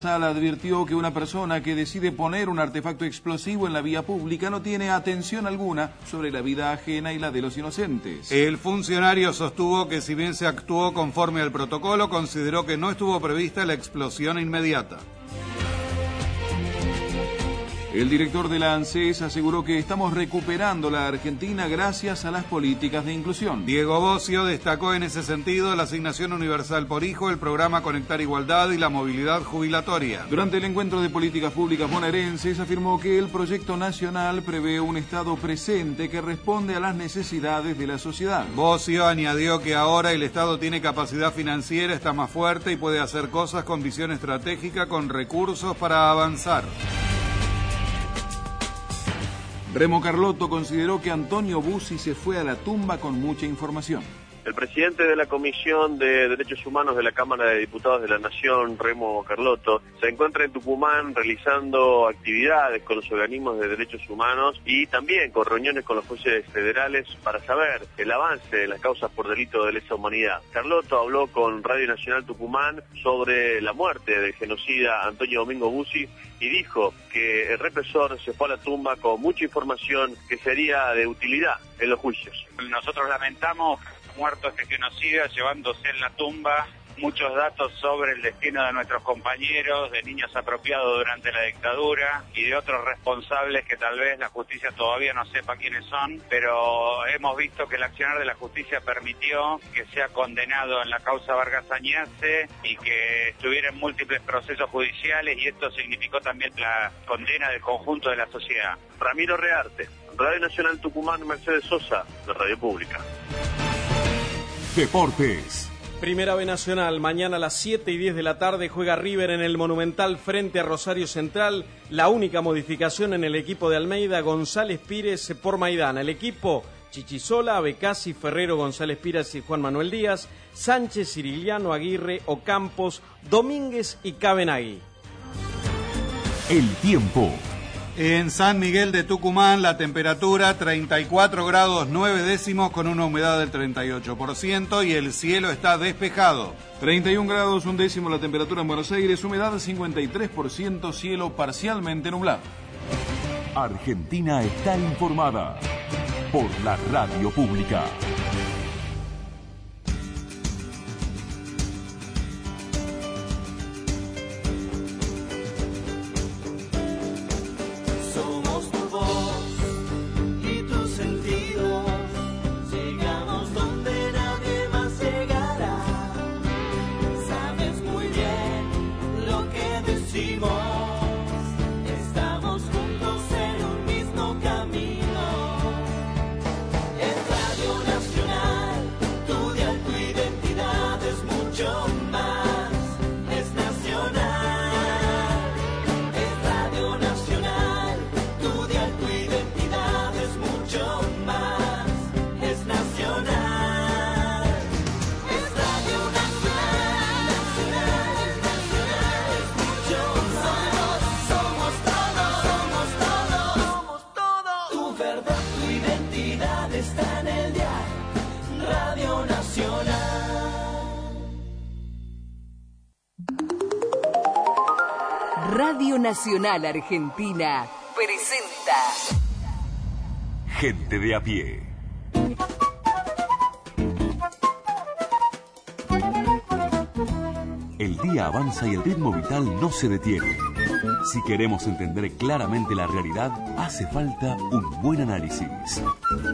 Sala advirtió que una persona que decide poner un artefacto explosivo en la vía pública no tiene atención alguna sobre la vida ajena y la de los inocentes. El funcionario sostuvo que si bien se actuó conforme al protocolo, consideró que no estuvo prevista la explosión inmediata. El director de la ANSES aseguró que estamos recuperando la Argentina gracias a las políticas de inclusión. Diego Bocio destacó en ese sentido la asignación universal por hijo, el programa Conectar Igualdad y la movilidad jubilatoria. Durante el encuentro de políticas públicas bonaerenses afirmó que el proyecto nacional prevé un Estado presente que responde a las necesidades de la sociedad. Bocio añadió que ahora el Estado tiene capacidad financiera, está más fuerte y puede hacer cosas con visión estratégica, con recursos para avanzar. Remo Carlotto consideró que Antonio Bussi se fue a la tumba con mucha información. El presidente de la Comisión de Derechos Humanos de la Cámara de Diputados de la Nación, Remo Carlotto, se encuentra en Tucumán realizando actividades con los organismos de derechos humanos y también con reuniones con los jueces federales para saber el avance de las causas por delito de lesa humanidad. Carlotto habló con Radio Nacional Tucumán sobre la muerte del genocida Antonio Domingo Bussi y dijo que el represor se fue a la tumba con mucha información que sería de utilidad en los juicios. Nosotros lamentamos muerto este genocida, llevándose en la tumba muchos datos sobre el destino de nuestros compañeros, de niños apropiados durante la dictadura y de otros responsables que tal vez la justicia todavía no sepa quiénes son, pero hemos visto que el accionar de la justicia permitió que sea condenado en la causa Vargas Añase y que estuviera en múltiples procesos judiciales, y esto significó también la condena del conjunto de la sociedad. Ramiro Rearte, Radio Nacional Tucumán, Mercedes Sosa, de Radio Pública. Deportes. Primera B Nacional, mañana a las 7:10 de la tarde juega River en el Monumental frente a Rosario Central. La única modificación en el equipo de Almeida, González Pires por Maidana. El equipo: Chichisola, Becasi, Ferrero, González Pires y Juan Manuel Díaz, Sánchez, Ciriliano, Aguirre, Ocampos, Domínguez y Cabenagui. El tiempo. En San Miguel de Tucumán la temperatura 34 grados 9 décimos con una humedad del 38% y el cielo está despejado. 31 grados 1 décimo la temperatura en Buenos Aires, humedad 53%, cielo parcialmente nublado. Argentina está informada por la Radio Pública. Radio Nacional Argentina presenta Gente de a pie. El día avanza y el ritmo vital no se detiene. Si queremos entender claramente la realidad, hace falta un buen análisis.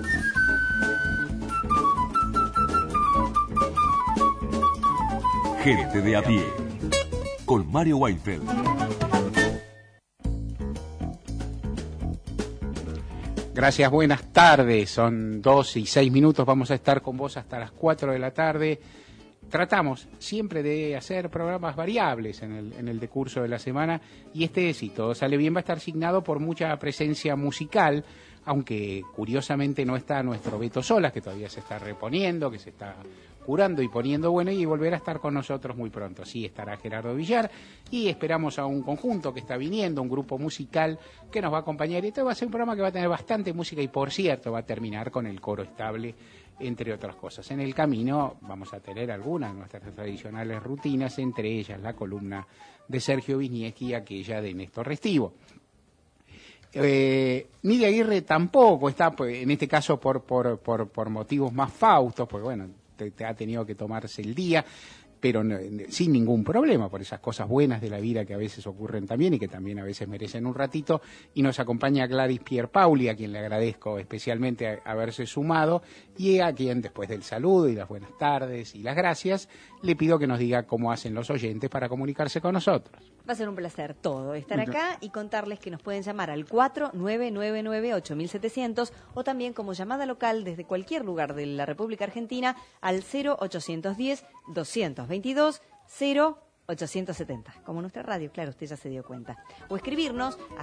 Gente de a pie, con Mario Weinfeld. Gracias, buenas tardes. Son 2:06. Vamos a estar con vos hasta las 4 de la tarde. Tratamos siempre de hacer programas variables en el decurso de la semana, y si todo sale bien, va a estar signado por mucha presencia musical, aunque curiosamente no está nuestro Beto Solas, que todavía se está reponiendo, que se está curando y poniendo bueno, y volverá a estar con nosotros muy pronto. Sí, estará Gerardo Villar, y esperamos a un conjunto que está viniendo, un grupo musical que nos va a acompañar, y este va a ser un programa que va a tener bastante música, y por cierto va a terminar con el coro estable entre otras cosas. En el camino vamos a tener algunas de nuestras tradicionales rutinas, entre ellas la columna de Sergio Wisniewski y aquella de Néstor Restivo. Nidia Aguirre tampoco está, pues, en este caso por motivos más faustos, porque bueno, te ha tenido que tomarse el día, pero no, sin ningún problema, por esas cosas buenas de la vida que a veces ocurren también y que también a veces merecen un ratito. Y nos acompaña Gladys Pierpaoli, a quien le agradezco especialmente haberse sumado, y a quien, después del saludo y las buenas tardes y las gracias, le pido que nos diga cómo hacen los oyentes para comunicarse con nosotros. Va a ser un placer todo estar acá y contarles que nos pueden llamar al 4999-8700 o también como llamada local desde cualquier lugar de la República Argentina al 0810-222-0870. Como nuestra radio, claro, usted ya se dio cuenta. O escribirnos a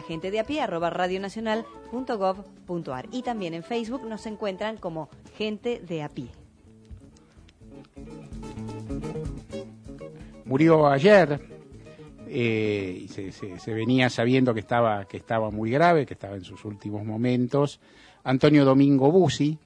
gentedeapie@radionacional.gov.ar. Y también en Facebook nos encuentran como Gente de a Pie. Murió ayer. Se venía sabiendo que estaba muy grave, que estaba en sus últimos momentos, Antonio Domingo Bussi,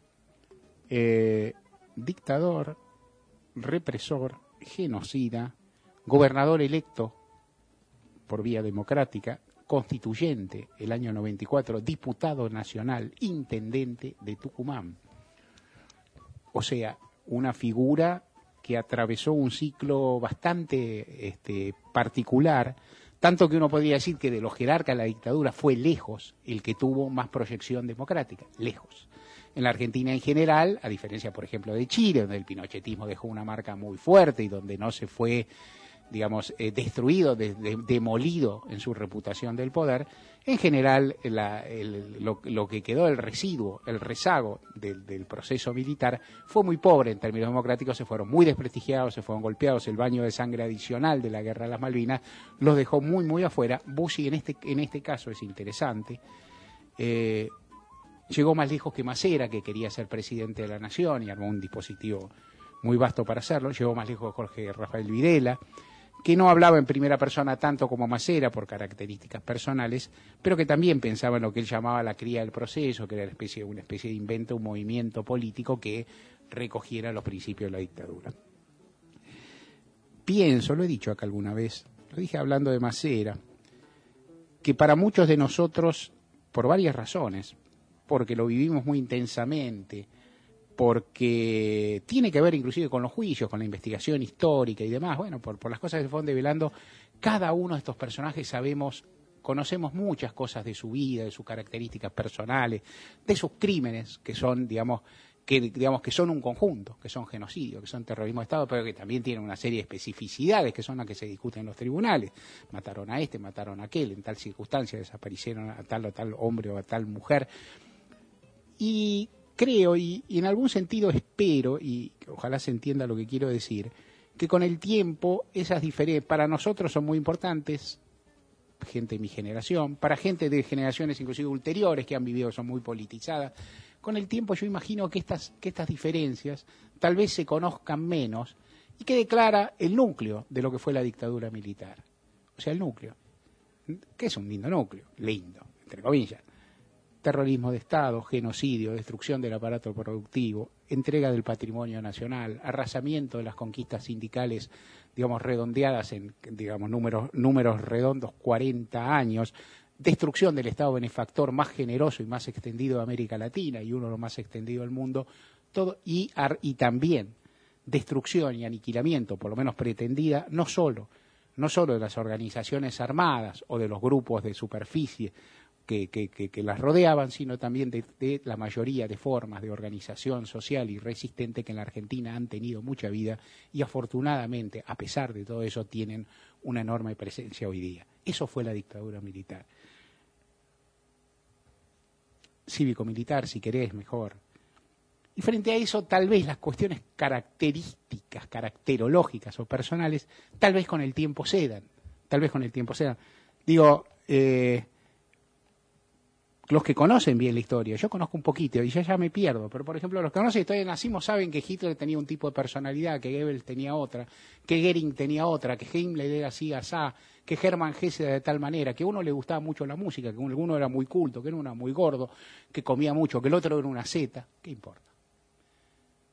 dictador, represor, genocida, gobernador electo por vía democrática, constituyente el año 94, diputado nacional, intendente de Tucumán. O sea, una figura que atravesó un ciclo bastante particular, tanto que uno podría decir que de los jerarcas de la dictadura fue lejos el que tuvo más proyección democrática, lejos. En la Argentina en general, a diferencia, por ejemplo, de Chile, donde el pinochetismo dejó una marca muy fuerte y donde no se fue, digamos, destruido, demolido en su reputación del poder, en general lo que quedó, el residuo, el rezago del proceso militar fue muy pobre en términos democráticos, se fueron muy desprestigiados, se fueron golpeados, el baño de sangre adicional de la Guerra de las Malvinas los dejó muy, muy afuera. Bussi en este caso es interesante, llegó más lejos que Macera, que quería ser presidente de la Nación y armó un dispositivo muy vasto para hacerlo, llegó más lejos que Jorge Rafael Videla, que no hablaba en primera persona tanto como Macera por características personales, pero que también pensaba en lo que él llamaba la cría del proceso, que era una especie de invento, un movimiento político que recogiera los principios de la dictadura. Pienso, lo he dicho acá alguna vez, lo dije hablando de Macera, que para muchos de nosotros, por varias razones, porque lo vivimos muy intensamente, porque tiene que ver inclusive con los juicios, con la investigación histórica y demás, bueno, por las cosas que se fueron develando, cada uno de estos personajes conocemos muchas cosas de su vida, de sus características personales, de sus crímenes, que son, digamos, que son un conjunto, que son genocidio, que son terrorismo de Estado, pero que también tienen una serie de especificidades que son las que se discuten en los tribunales. Mataron a este, mataron a aquel, en tal circunstancia desaparecieron a tal o tal hombre o a tal mujer. Y creo, y en algún sentido espero, y ojalá se entienda lo que quiero decir, que con el tiempo esas diferencias para nosotros son muy importantes, gente de mi generación, para gente de generaciones inclusive ulteriores que han vivido, son muy politizadas. Con el tiempo yo imagino que estas diferencias tal vez se conozcan menos y quede clara el núcleo de lo que fue la dictadura militar. O sea, el núcleo, que es un lindo núcleo, lindo, entre comillas. Terrorismo de Estado, genocidio, destrucción del aparato productivo, entrega del patrimonio nacional, arrasamiento de las conquistas sindicales, digamos, redondeadas en, digamos, números redondos, 40 años, destrucción del Estado benefactor más generoso y más extendido de América Latina y uno de los más extendidos del mundo, todo, y también destrucción y aniquilamiento, por lo menos pretendida, no solo de las organizaciones armadas o de los grupos de superficie que las rodeaban, sino también de la mayoría de formas de organización social y resistente que en la Argentina han tenido mucha vida y afortunadamente, a pesar de todo eso, tienen una enorme presencia hoy día. Eso fue la dictadura militar. Cívico-militar, si querés, mejor. Y frente a eso, tal vez las cuestiones características, caracterológicas o personales, tal vez con el tiempo cedan. Digo, los que conocen bien la historia, yo conozco un poquito y ya me pierdo, pero por ejemplo los que conocen la historia nacimos saben que Hitler tenía un tipo de personalidad, que Goebbels tenía otra, que Goering tenía otra, que Himmler era así, asá, que Hermann Hesse era de tal manera, que a uno le gustaba mucho la música, que uno era muy culto, que uno era muy gordo, que comía mucho, que el otro era una zeta, ¿qué importa?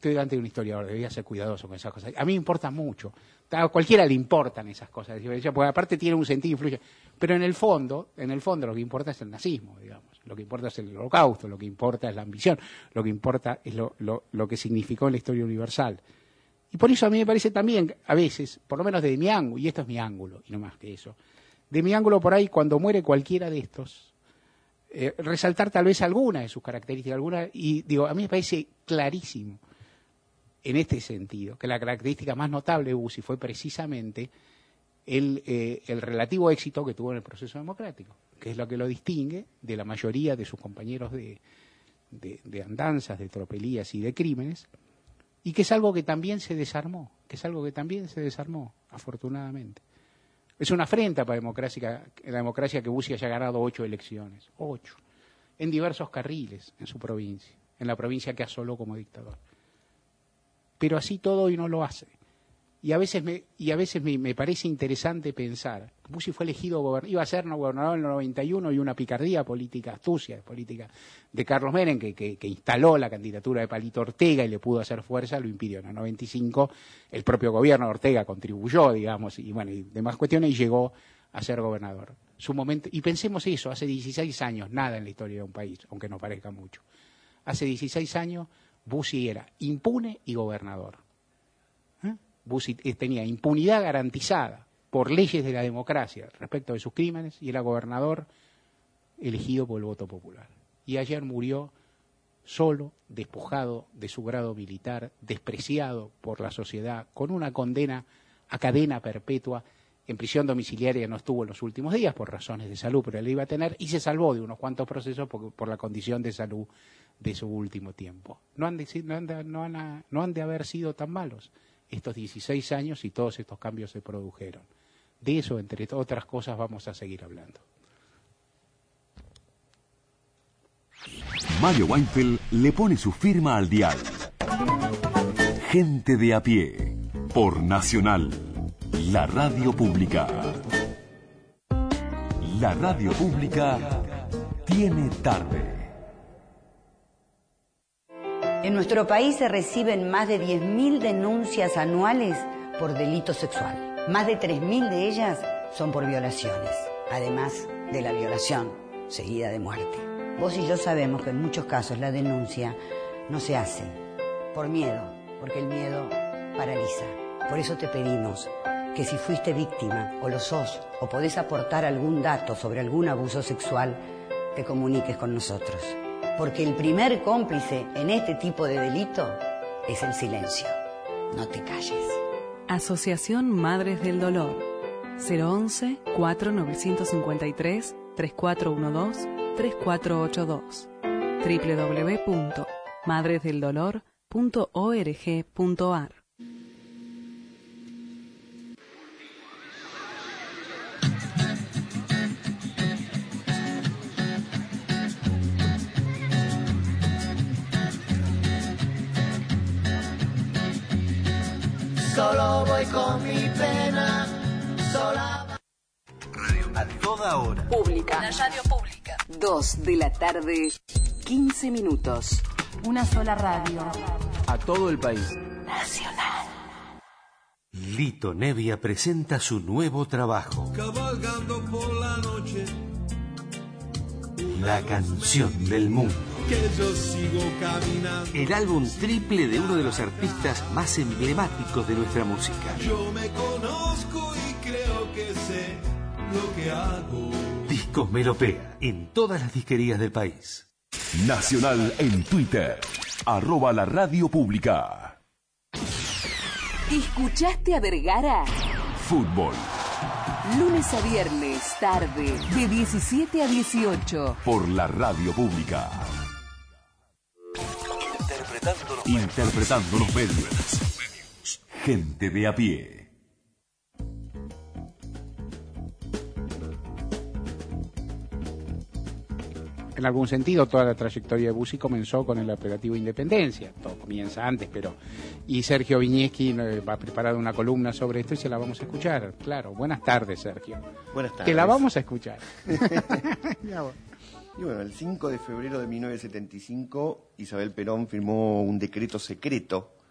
estoy delante de un historiador, debería ser cuidadoso con esas cosas. A mí me importa mucho. A cualquiera le importan esas cosas, porque aparte tiene un sentido, influye. Pero en el fondo lo que importa es el nazismo, digamos. Lo que importa es el holocausto, lo que importa es la ambición, lo que importa es lo que significó en la historia universal. Y por eso a mí me parece también, a veces, por lo menos desde mi ángulo, y esto es mi ángulo, y no más que eso, de mi ángulo por ahí, cuando muere cualquiera de estos, resaltar tal vez alguna de sus características, y digo, a mí me parece clarísimo, en este sentido, que la característica más notable de Bussi fue precisamente el relativo éxito que tuvo en el proceso democrático, que es lo que lo distingue de la mayoría de sus compañeros de andanzas, de tropelías y de crímenes, y que es algo que también se desarmó, afortunadamente. Es una afrenta para la democracia que Bussi haya ganado 8 elecciones, 8, en diversos carriles en su provincia, en la provincia que asoló como dictador. Pero así todo hoy no lo hace. Y a veces me parece interesante pensar, Bussi fue elegido gobernador, iba a ser gobernador en el 91 y una picardía política, astucia política de Carlos Menem, que instaló la candidatura de Palito Ortega y le pudo hacer fuerza, lo impidió. En el 95 el propio gobierno de Ortega contribuyó, digamos, y demás cuestiones, y llegó a ser gobernador. Su momento, y pensemos eso, hace 16 años, nada en la historia de un país, aunque nos parezca mucho. Hace 16 años Bussi era impune y gobernador. Bussi tenía impunidad garantizada por leyes de la democracia respecto de sus crímenes y era gobernador elegido por el voto popular. Y ayer murió solo, despojado de su grado militar, despreciado por la sociedad, con una condena a cadena perpetua. En prisión domiciliaria no estuvo en los últimos días por razones de salud, pero él iba a tener y se salvó de unos cuantos procesos por la condición de salud de su último tiempo. No han de haber sido tan malos estos 16 años y todos estos cambios se produjeron. De eso, entre otras cosas, vamos a seguir hablando. Mario Weinfeld le pone su firma al dial. Gente de a pie, por Nacional, la radio pública. La radio pública tiene tarde. En nuestro país se reciben más de 10.000 denuncias anuales por delito sexual. Más de 3.000 de ellas son por violaciones, además de la violación seguida de muerte. Vos y yo sabemos que en muchos casos la denuncia no se hace por miedo, porque el miedo paraliza. Por eso te pedimos que si fuiste víctima o lo sos o podés aportar algún dato sobre algún abuso sexual, te comuniques con nosotros. Porque el primer cómplice en este tipo de delito es el silencio. No te calles. Asociación Madres del Dolor. 011-4953-3412-3482. www.madresdeldolor.org.ar. Solo voy con mi pena, sola. A toda hora. Pública. La radio pública. 2 de la tarde, 15 minutos. Una sola radio. A todo el país. Nacional. Lito Nevia presenta su nuevo trabajo. Cabalgando por la noche. La canción del mundo. Que yo sigo caminando. El álbum triple de uno de los artistas más emblemáticos de nuestra música. Yo me conozco y creo que sé lo que hago. Discos Melopea en todas las disquerías del país. Nacional en Twitter. @la radio pública. ¿Escuchaste a Vergara? Fútbol. Lunes a viernes, tarde, de 17 a 18. Por la radio pública. Interpretando los medios. Gente de a pie. En algún sentido, toda la trayectoria de Bussi comenzó con el operativo Independencia. Todo comienza antes, pero... Y Sergio Viñeski va a preparar una columna sobre esto y se la vamos a escuchar. Claro, buenas tardes, Sergio. Buenas tardes. Que la vamos a escuchar. Y bueno, el 5 de febrero de 1975, Isabel Perón firmó un decreto secreto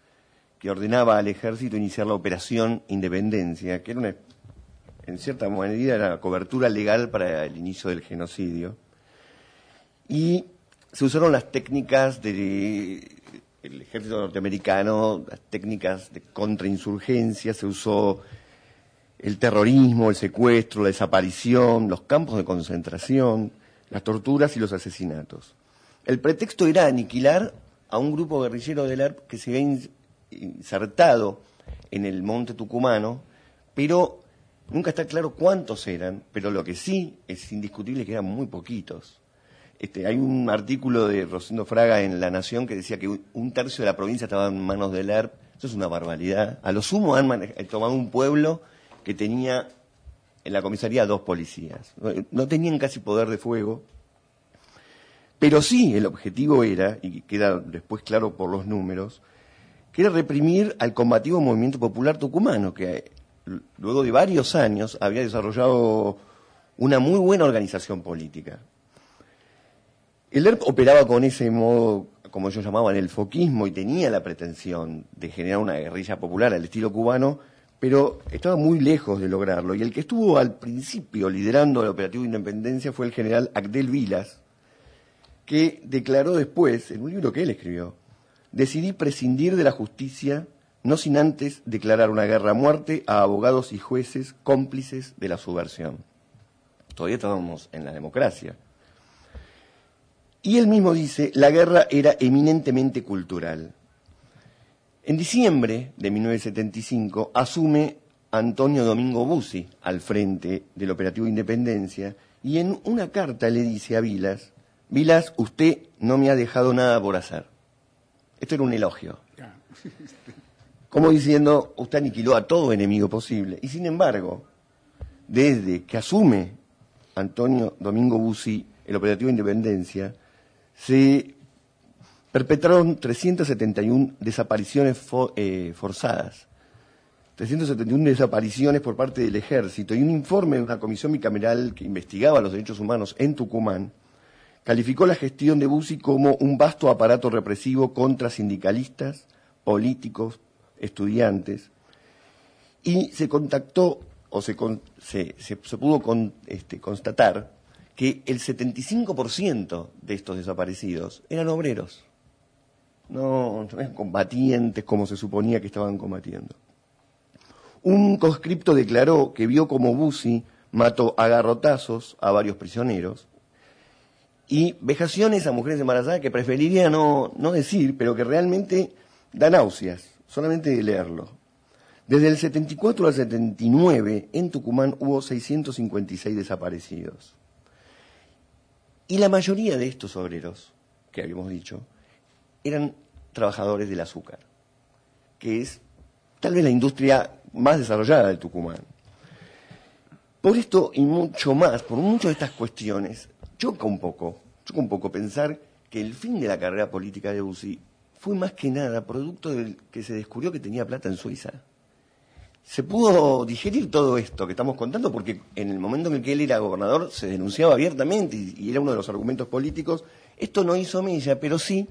que ordenaba al ejército iniciar la operación Independencia, que era en cierta medida era la cobertura legal para el inicio del genocidio. Y se usaron las técnicas del ejército norteamericano, las técnicas de contrainsurgencia, se usó el terrorismo, el secuestro, la desaparición, los campos de concentración, las torturas y los asesinatos. El pretexto era aniquilar a un grupo guerrillero del ERP que se había insertado en el monte tucumano, pero nunca está claro cuántos eran, pero lo que sí es indiscutible que eran muy poquitos. Hay un artículo de Rosendo Fraga en La Nación que decía que un tercio de la provincia estaba en manos del ERP. Eso es una barbaridad. A lo sumo han tomado un pueblo que tenía en la comisaría 2 policías. No tenían casi poder de fuego, pero sí el objetivo era, y queda después claro por los números, que era reprimir al combativo movimiento popular tucumano, que luego de varios años había desarrollado una muy buena organización política. El ERP operaba con ese modo, como ellos llamaban, el foquismo, y tenía la pretensión de generar una guerrilla popular al estilo cubano, pero estaba muy lejos de lograrlo. Y el que estuvo al principio liderando el operativo Independencia fue el general Agdel Vilas, que declaró después, en un libro que él escribió: decidí prescindir de la justicia, no sin antes declarar una guerra a muerte a abogados y jueces cómplices de la subversión. Todavía estábamos en la democracia. Y él mismo dice, la guerra era eminentemente cultural. En diciembre de 1975 asume Antonio Domingo Bussi al frente del operativo Independencia, y en una carta le dice a Vilas: Vilas, usted no me ha dejado nada por hacer. Esto era un elogio. Como diciendo, usted aniquiló a todo enemigo posible. Y sin embargo, desde que asume Antonio Domingo Bussi el operativo Independencia, se perpetraron 371 desapariciones forzadas, 371 desapariciones por parte del ejército, y un informe de una comisión bicameral que investigaba los derechos humanos en Tucumán calificó la gestión de Bussi como un vasto aparato represivo contra sindicalistas, políticos, estudiantes, y se contactó, o se pudo constatar que el 75% de estos desaparecidos eran obreros, no eran combatientes como se suponía que estaban combatiendo. Un conscripto declaró que vio como Bussi mató a garrotazos a varios prisioneros y vejaciones a mujeres embarazadas que preferiría no decir, pero que realmente da náuseas, solamente de leerlo. Desde el 74 al 79, en Tucumán hubo 656 desaparecidos. Y la mayoría de estos obreros, que habíamos dicho, eran trabajadores del azúcar, que es tal vez la industria más desarrollada de Tucumán. Por esto y mucho más, por muchas de estas cuestiones, choca un poco pensar que el fin de la carrera política de Bussi fue más que nada producto del que se descubrió que tenía plata en Suiza. Se pudo digerir todo esto que estamos contando porque en el momento en el que él era gobernador se denunciaba abiertamente y era uno de los argumentos políticos. Esto no hizo mella, pero sí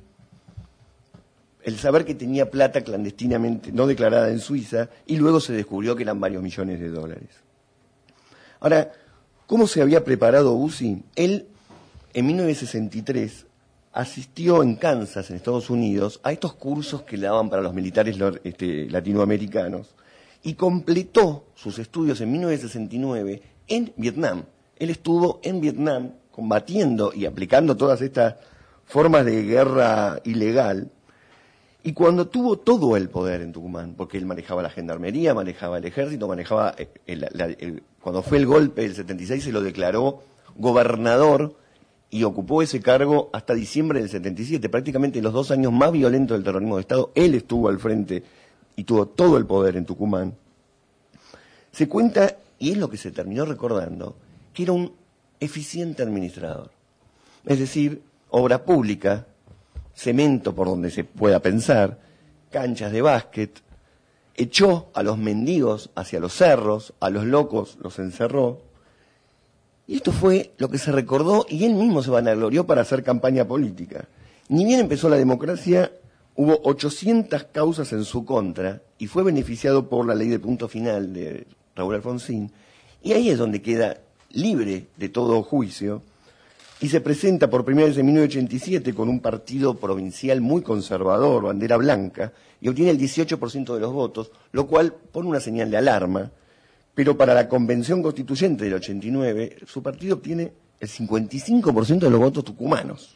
el saber que tenía plata clandestinamente no declarada en Suiza, y luego se descubrió que eran varios millones de dólares. Ahora, ¿cómo se había preparado Bussi? Él, en 1963, asistió en Kansas, en Estados Unidos, a estos cursos que le daban para los militares latinoamericanos, y completó sus estudios en 1969 en Vietnam. Él estuvo en Vietnam combatiendo y aplicando todas estas formas de guerra ilegal, y cuando tuvo todo el poder en Tucumán, porque él manejaba la gendarmería, manejaba el ejército, manejaba cuando fue el golpe del 76 se lo declaró gobernador y ocupó ese cargo hasta diciembre del 77, prácticamente los 2 años más violentos del terrorismo de Estado. Él estuvo al frente y tuvo todo el poder en Tucumán. Se cuenta, y es lo que se terminó recordando, que era un eficiente administrador. Es decir, obra pública, cemento por donde se pueda pensar, canchas de básquet, echó a los mendigos hacia los cerros, a los locos los encerró. Y esto fue lo que se recordó, y él mismo se vanaglorió para hacer campaña política. Ni bien empezó la democracia, hubo 800 causas en su contra y fue beneficiado por la ley de punto final de Raúl Alfonsín, y ahí es donde queda libre de todo juicio y se presenta por primera vez en 1987 con un partido provincial muy conservador, bandera blanca, y obtiene el 18% de los votos, lo cual pone una señal de alarma, pero para la Convención Constituyente del 89 su partido obtiene el 55% de los votos tucumanos.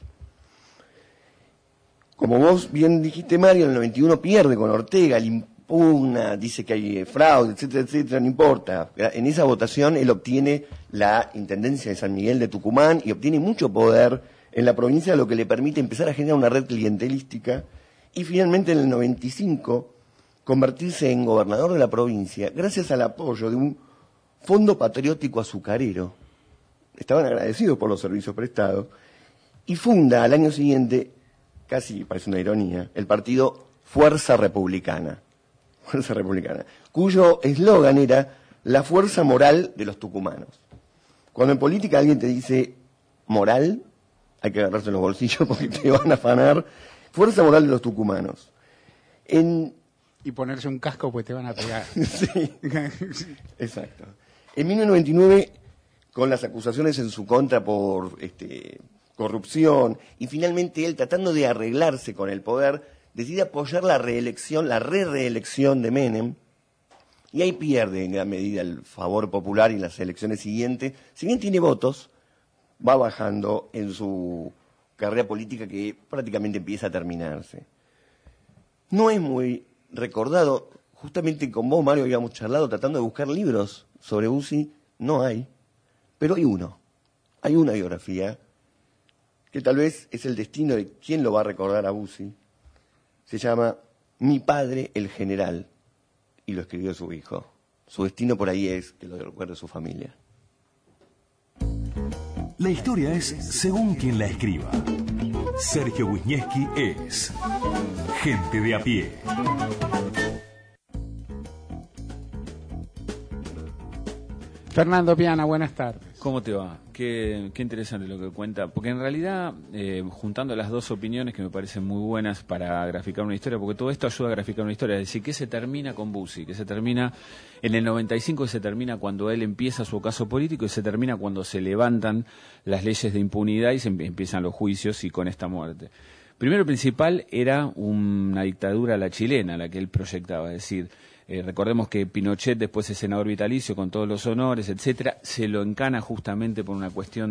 Como vos bien dijiste, Mario, en el 91 pierde con Ortega, le impugna, dice que hay fraude, etcétera, etcétera, no importa. En esa votación él obtiene la Intendencia de San Miguel de Tucumán y obtiene mucho poder en la provincia, lo que le permite empezar a generar una red clientelística y finalmente en el 95 convertirse en gobernador de la provincia gracias al apoyo de un fondo patriótico azucarero. Estaban agradecidos por los servicios prestados y funda al año siguiente, casi parece una ironía, el partido Fuerza Republicana, cuyo eslogan era la fuerza moral de los tucumanos. Cuando en política alguien te dice moral, hay que agarrarse los bolsillos porque te van a afanar. Fuerza moral de los tucumanos. Y ponerse un casco pues te van a pegar. Sí, exacto. En 1999, con las acusaciones en su contra por corrupción, y finalmente él, tratando de arreglarse con el poder, decide apoyar la reelección, la reelección de Menem, y ahí pierde en gran medida el favor popular y en las elecciones siguientes. Si bien tiene votos, va bajando en su carrera política que prácticamente empieza a terminarse. No es muy recordado, justamente con vos, Mario, habíamos charlado tratando de buscar libros sobre Bussi, no hay, pero hay uno. Hay una biografía que tal vez es el destino de quién lo va a recordar a Bussi. Se llama Mi padre el general, y lo escribió su hijo. Su destino por ahí es que lo recuerde su familia. La historia es según quien la escriba. Sergio Wisniewski es Gente de a pie. Fernando Piana, buenas tardes. ¿Cómo te va? Qué interesante lo que cuenta, porque en realidad, juntando las dos opiniones que me parecen muy buenas para graficar una historia, porque todo esto ayuda a graficar una historia, es decir, que se termina con Bussi, que se termina en el 95, que se termina cuando él empieza su ocaso político, y se termina cuando se levantan las leyes de impunidad y se empiezan los juicios y con esta muerte. Primero, principal, era una dictadura a la chilena, la que él proyectaba, es decir, recordemos que Pinochet, después es senador vitalicio con todos los honores, etcétera, se lo encana justamente por una cuestión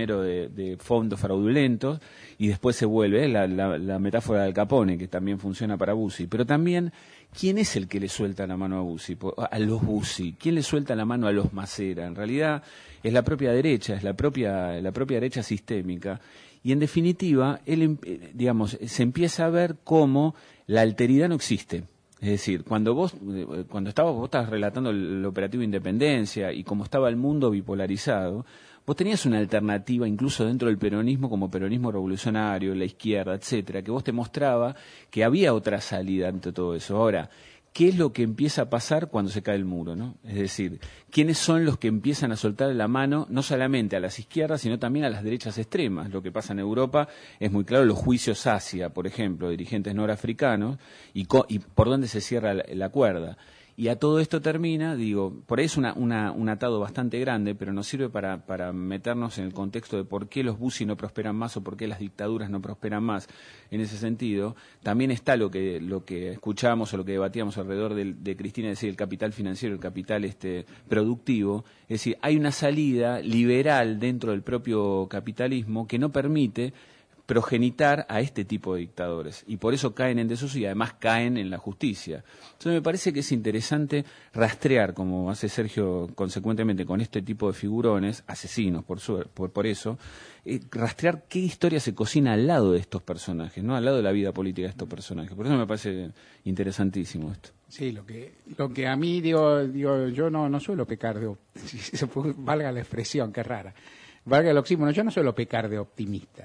de fondos fraudulentos, y después se vuelve la metáfora de Al Capone, que también funciona para Bussi. Pero también, ¿quién es el que le suelta la mano a Bussi? A los Bussi. ¿Quién le suelta la mano a los Macera? En realidad es la propia derecha, es la propia derecha sistémica. Y en definitiva, él, se empieza a ver cómo la alteridad no existe. Es decir, cuando estabas relatando el operativo Independencia y cómo estaba el mundo bipolarizado, vos tenías una alternativa incluso dentro del peronismo, como peronismo revolucionario, la izquierda, etcétera, que vos te mostraba que había otra salida ante todo eso. Ahora, ¿qué es lo que empieza a pasar cuando se cae el muro, ¿no? Es decir, ¿quiénes son los que empiezan a soltar la mano no solamente a las izquierdas, sino también a las derechas extremas? Lo que pasa en Europa es muy claro, los juicios hacia, por ejemplo, dirigentes norafricanos, y por dónde se cierra la cuerda. Y a todo esto termina, por ahí es un atado bastante grande, pero nos sirve para meternos en el contexto de por qué los Bussi no prosperan más o por qué las dictaduras no prosperan más. En ese sentido, también está lo que escuchamos o lo que debatíamos alrededor de Cristina, es decir, el capital financiero, el capital productivo. Es decir, hay una salida liberal dentro del propio capitalismo que no permite progenitar a este tipo de dictadores, y por eso caen en desuso y además caen en la justicia. Entonces me parece que es interesante rastrear, como hace Sergio consecuentemente con este tipo de figurones, asesinos por eso, rastrear qué historia se cocina al lado de estos personajes, no al lado de la vida política de estos personajes. Por eso me parece interesantísimo esto. Sí, lo que a mí yo no suelo pecar valga la expresión, qué rara. Valga el oxímono, yo no suelo pecar de optimista,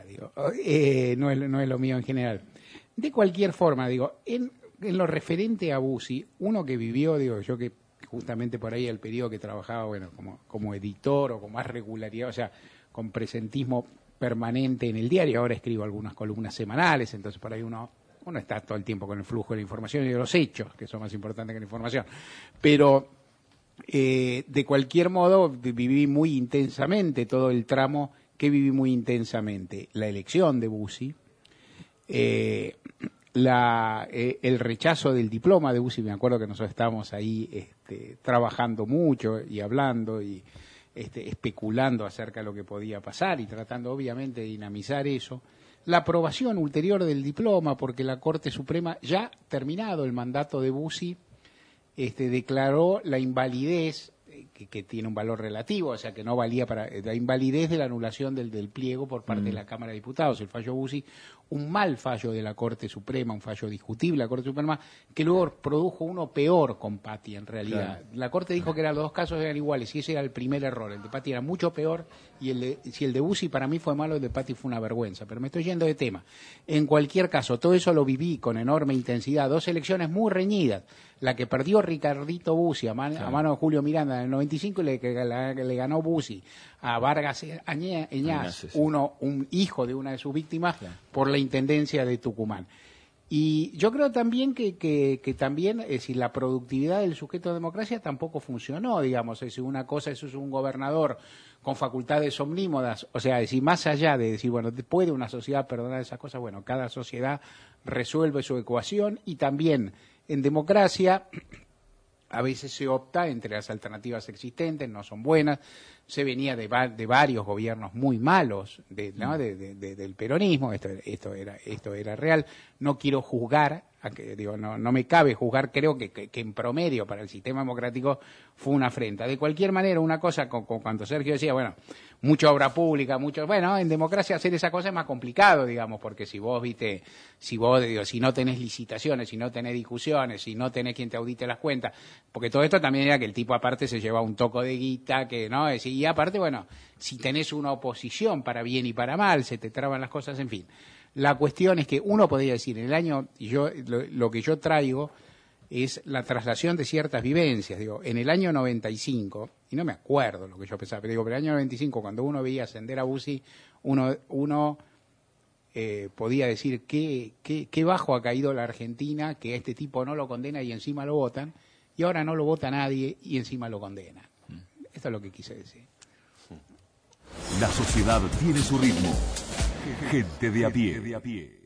no es lo mío en general. De cualquier forma, en lo referente a Bussi, uno que vivió, yo que justamente por ahí el periodo que trabajaba, como editor o con más regularidad, o sea, con presentismo permanente en el diario, ahora escribo algunas columnas semanales, entonces por ahí uno uno está todo el tiempo con el flujo de la información y de los hechos, que son más importantes que la información. Pero, de cualquier modo, viví muy intensamente todo el tramo que viví muy intensamente. La elección de Bussi, el rechazo del diploma de Bussi. Me acuerdo que nosotros estábamos ahí trabajando mucho y hablando y especulando acerca de lo que podía pasar y tratando obviamente de dinamizar eso. La aprobación ulterior del diploma, porque la Corte Suprema, ya terminado el mandato de Bussi, declaró la invalidez, que tiene un valor relativo, o sea que no valía para la invalidez de la anulación del pliego por parte de la Cámara de Diputados, el fallo Bussi, un mal fallo de la Corte Suprema, un fallo discutible de la Corte Suprema, que luego produjo uno peor con Patti en realidad. Claro. La Corte dijo que los dos casos eran iguales y ese era el primer error, el de Patti era mucho peor y si el de Bussi para mí fue malo, el de Patti fue una vergüenza, pero me estoy yendo de tema. En cualquier caso, todo eso lo viví con enorme intensidad, 2 elecciones muy reñidas, la que perdió Ricardito Bussi a mano de Julio Miranda en el 95 y le ganó Bussi a Vargas Eñaz, un hijo de una de sus víctimas, por la intendencia de Tucumán. Y yo creo también que también, es decir, la productividad del sujeto de democracia tampoco funcionó, digamos, es decir, una cosa, eso es un gobernador con facultades omnímodas, o sea, decir, más allá de decir, bueno, ¿puede una sociedad perdonar esas cosas? Bueno, cada sociedad resuelve su ecuación y también en democracia a veces se opta entre las alternativas existentes, no son buenas, se venía de varios gobiernos muy malos del peronismo, esto era real, no quiero juzgar, no me cabe juzgar, creo que en promedio para el sistema democrático fue una afrenta. De cualquier manera, una cosa, cuando Sergio decía, bueno, mucha obra pública, bueno, en democracia hacer esa cosa es más complicado, digamos, porque si no tenés licitaciones, si no tenés discusiones, si no tenés quien te audite las cuentas, porque todo esto también era que el tipo aparte se lleva un toco de guita, y aparte, bueno, si tenés una oposición para bien y para mal, se te traban las cosas, en fin. La cuestión es que uno podría decir, en el año, lo que yo traigo es la traslación de ciertas vivencias. Digo, en el año 95, y no me acuerdo lo que yo pensaba, pero en el año 95, cuando uno veía ascender a Bussi, uno podía decir qué bajo ha caído la Argentina, que este tipo no lo condena y encima lo votan, y ahora no lo vota nadie y encima lo condena. Esto es lo que quise decir. La sociedad tiene su ritmo. Gente de a pie.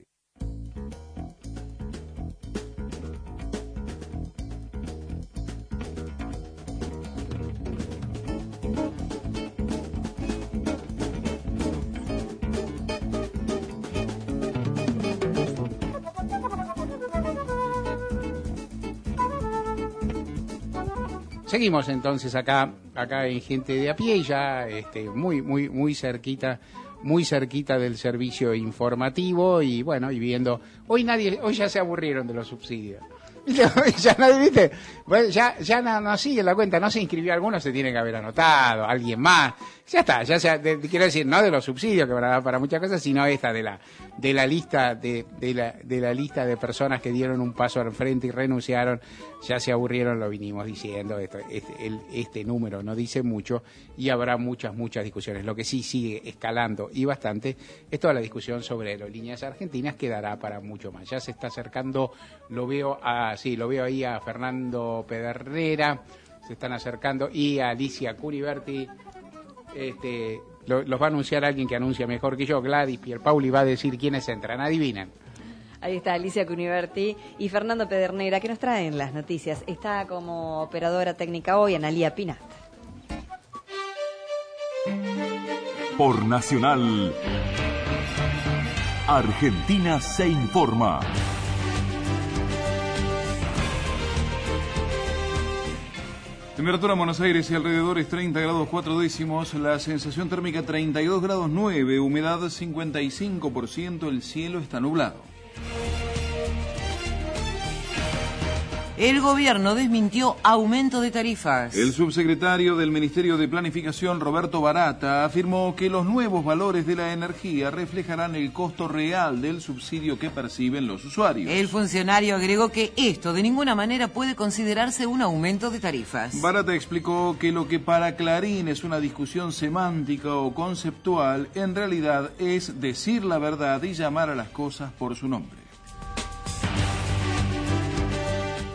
Seguimos entonces acá en Gente de a pie, ya muy cerquita del servicio informativo y bueno, y viendo, hoy ya se aburrieron de los subsidios. Ya nadie, ¿viste? Bueno, ya no sigue la cuenta, no se inscribió alguno, se tiene que haber anotado, alguien más. Ya está, quiero decir, no de los subsidios que van a dar para muchas cosas, sino esta de la lista de personas que dieron un paso al frente y renunciaron, ya se aburrieron, lo vinimos diciendo, este número no dice mucho y habrá muchas discusiones. Lo que sí sigue escalando y bastante es toda la discusión sobre aerolíneas argentinas, que dará para mucho más. Ya se está acercando, lo veo ahí a Fernando Pedernera, se están acercando, y a Alicia Cuniverti. Los va a anunciar alguien que anuncia mejor que yo, Gladys Pierpauli va a decir quiénes entran, adivinen. Ahí está Alicia Cuniverti y Fernando Pedernera, que nos traen las noticias. Está como operadora técnica hoy Analía Pinat. Por Nacional, Argentina se informa. Temperatura en Buenos Aires y alrededores 30 grados 4 décimos, la sensación térmica 32 grados 9, humedad 55%, el cielo está nublado. El gobierno desmintió aumento de tarifas. El subsecretario del Ministerio de Planificación, Roberto Barata, afirmó que los nuevos valores de la energía reflejarán el costo real del subsidio que perciben los usuarios. El funcionario agregó que esto de ninguna manera puede considerarse un aumento de tarifas. Barata explicó que lo que para Clarín es una discusión semántica o conceptual, en realidad es decir la verdad y llamar a las cosas por su nombre.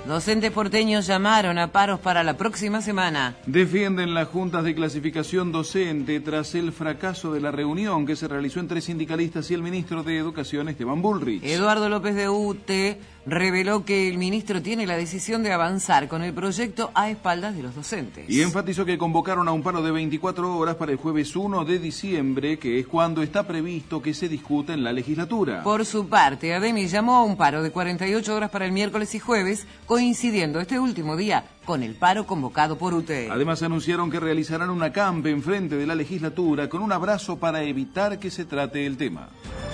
Docentes porteños llamaron a paros para la próxima semana. Defienden las juntas de clasificación docente tras el fracaso de la reunión que se realizó entre sindicalistas y el ministro de Educación, Esteban Bullrich. Eduardo López de UTE reveló que el ministro tiene la decisión de avanzar con el proyecto a espaldas de los docentes. Y enfatizó que convocaron a un paro de 24 horas para el jueves 1 de diciembre, que es cuando está previsto que se discuta en la legislatura. Por su parte, ADEMI llamó a un paro de 48 horas para el miércoles y jueves, coincidiendo este último día con el paro convocado por UTE. Además anunciaron que realizarán una acampe enfrente de la legislatura con un abrazo para evitar que se trate el tema.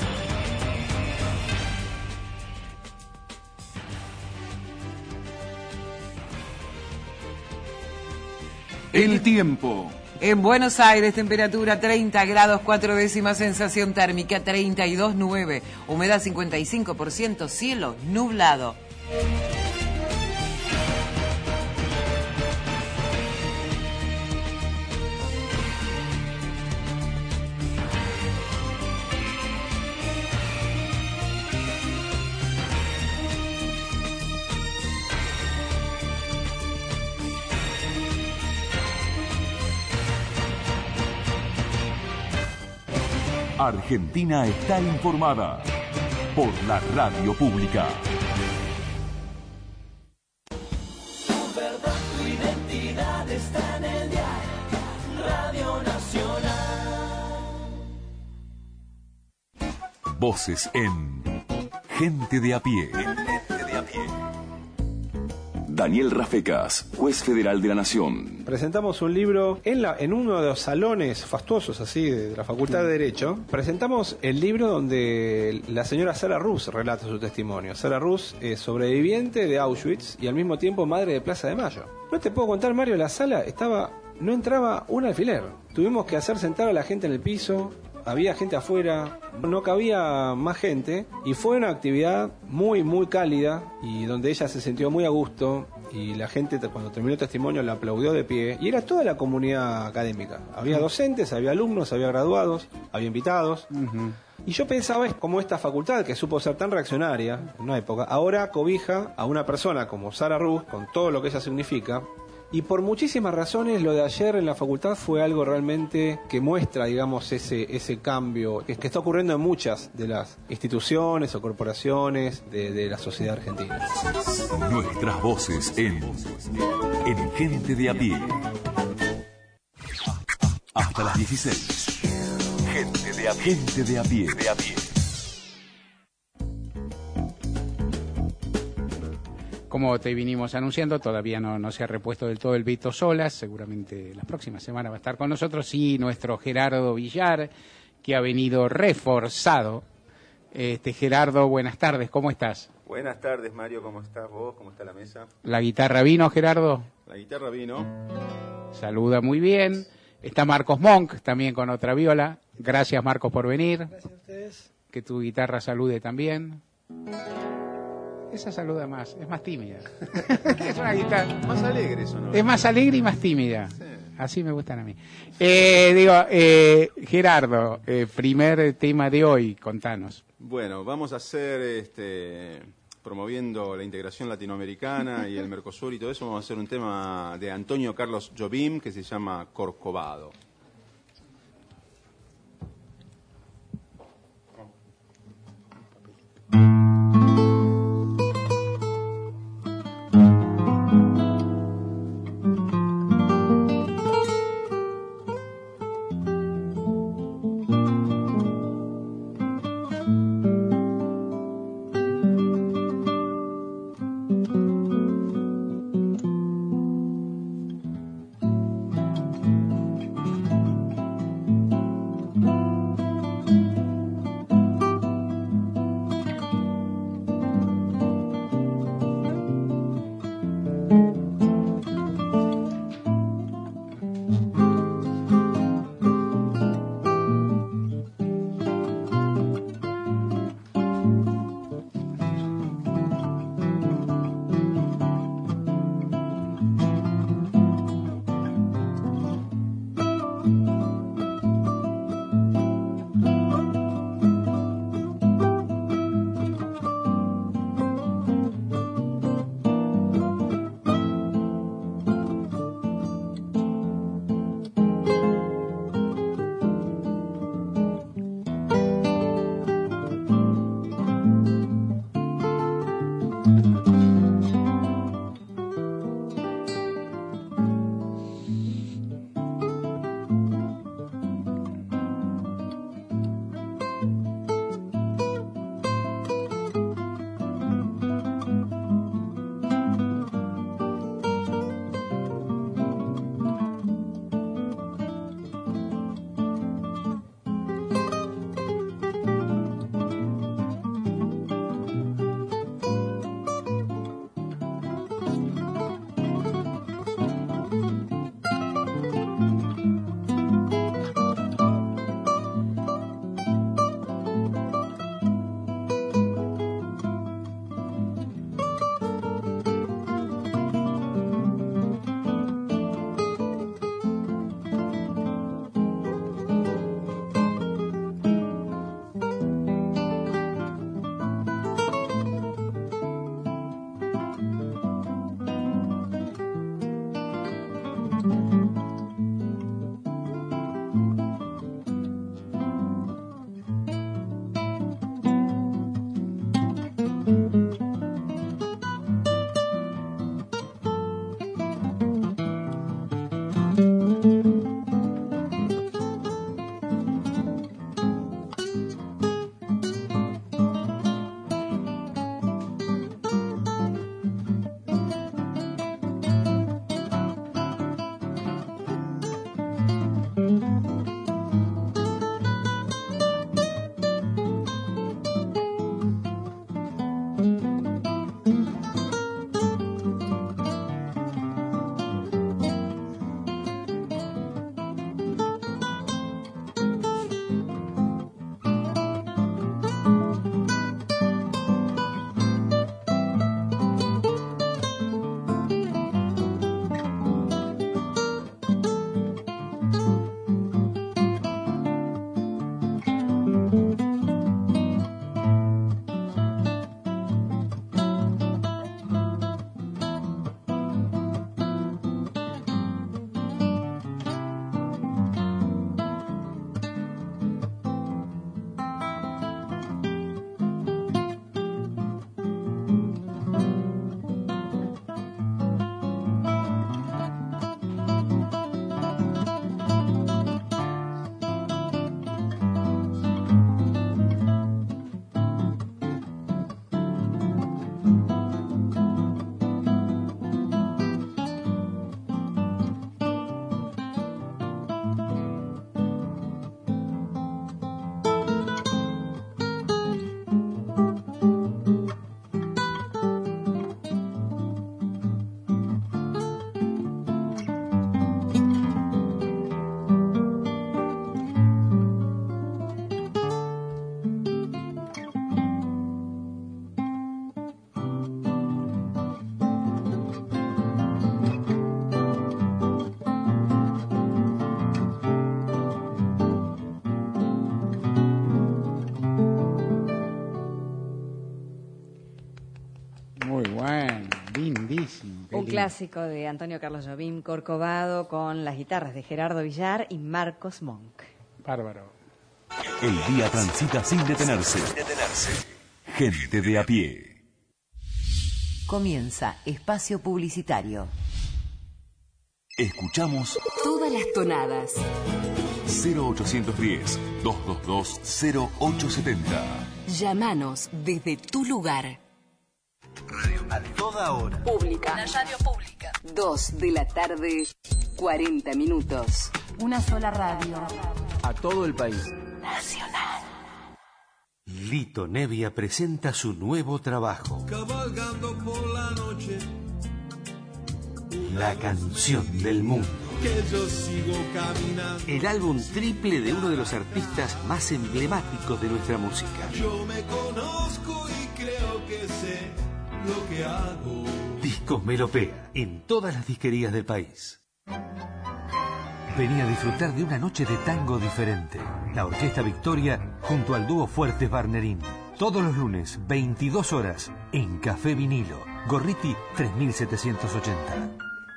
El tiempo. En Buenos Aires, temperatura 30 grados 4 décimas, sensación térmica 32,9, humedad 55%, cielo nublado. Argentina está informada por la radio pública. Tu verdad, tu identidad está en el diario Radio Nacional. Voces en Gente de a pie. Daniel Rafecas, juez federal de la Nación. Presentamos un libro en uno de los salones fastuosos así de la Facultad de Derecho. Presentamos el libro donde la señora Sara Rus relata su testimonio. Sara Rus es sobreviviente de Auschwitz y al mismo tiempo madre de Plaza de Mayo. No te puedo contar, Mario, la sala no entraba un alfiler. Tuvimos que hacer sentar a la gente en el piso. Había gente afuera, no cabía más gente y fue una actividad muy muy cálida y donde ella se sintió muy a gusto y la gente cuando terminó el testimonio la aplaudió de pie y era toda la comunidad académica. Había docentes, había alumnos, había graduados, había invitados. Y yo pensaba, es como esta facultad que supo ser tan reaccionaria en una época, ahora cobija a una persona como Sara Rus con todo lo que ella significa. Y por muchísimas razones lo de ayer en la facultad fue algo realmente que muestra, digamos, ese cambio que está ocurriendo en muchas de las instituciones o corporaciones de la sociedad argentina. Nuestras voces en Gente de a pie. Hasta las 16. Gente de a pie. Gente de a pie. Como te vinimos anunciando, todavía no se ha repuesto del todo el Vito Solas, seguramente la próxima semana va a estar con nosotros, y nuestro Gerardo Villar, que ha venido reforzado. Gerardo, buenas tardes, ¿cómo estás? Buenas tardes, Mario, ¿cómo estás vos? ¿Cómo está la mesa? ¿La guitarra vino, Gerardo? La guitarra vino. Saluda muy bien. Está Marcos Monk, también con otra viola. Gracias, Marcos, por venir. Gracias a ustedes. Que tu guitarra salude también. Esa saluda más, es más tímida. Es una guitarra. Más alegre eso, ¿no? Es más alegre y más tímida. Sí. Así me gustan a mí. Gerardo, primer tema de hoy, contanos. Bueno, vamos a hacer, promoviendo la integración latinoamericana y el Mercosur y todo eso, vamos a hacer un tema de Antonio Carlos Jobim que se llama Corcovado. clásico de Antonio Carlos Jobim, Corcovado, con las guitarras de Gerardo Villar y Marcos Monk. Bárbaro. El día transita sin detenerse. Gente de a pie. Comienza Espacio Publicitario. Escuchamos Todas las tonadas. 0810-222-0870. Llámanos desde tu lugar. Radio a toda hora. Pública. La radio pública. 2 de la tarde, 40 minutos. Una sola radio. A todo el país. Nacional. Lito Nevia presenta su nuevo trabajo. Cabalgando por la noche. La canción del mundo. Que yo sigo caminando. El álbum triple de uno de los artistas más emblemáticos de nuestra música. Yo me conozco y creo que sé lo que hago. Discos Melopea en todas las disquerías del país. Vení a disfrutar de una noche de tango diferente. La Orquesta Victoria junto al dúo Fuertes Barnerín. Todos los lunes, 22 horas, en Café Vinilo. Gorriti 3780.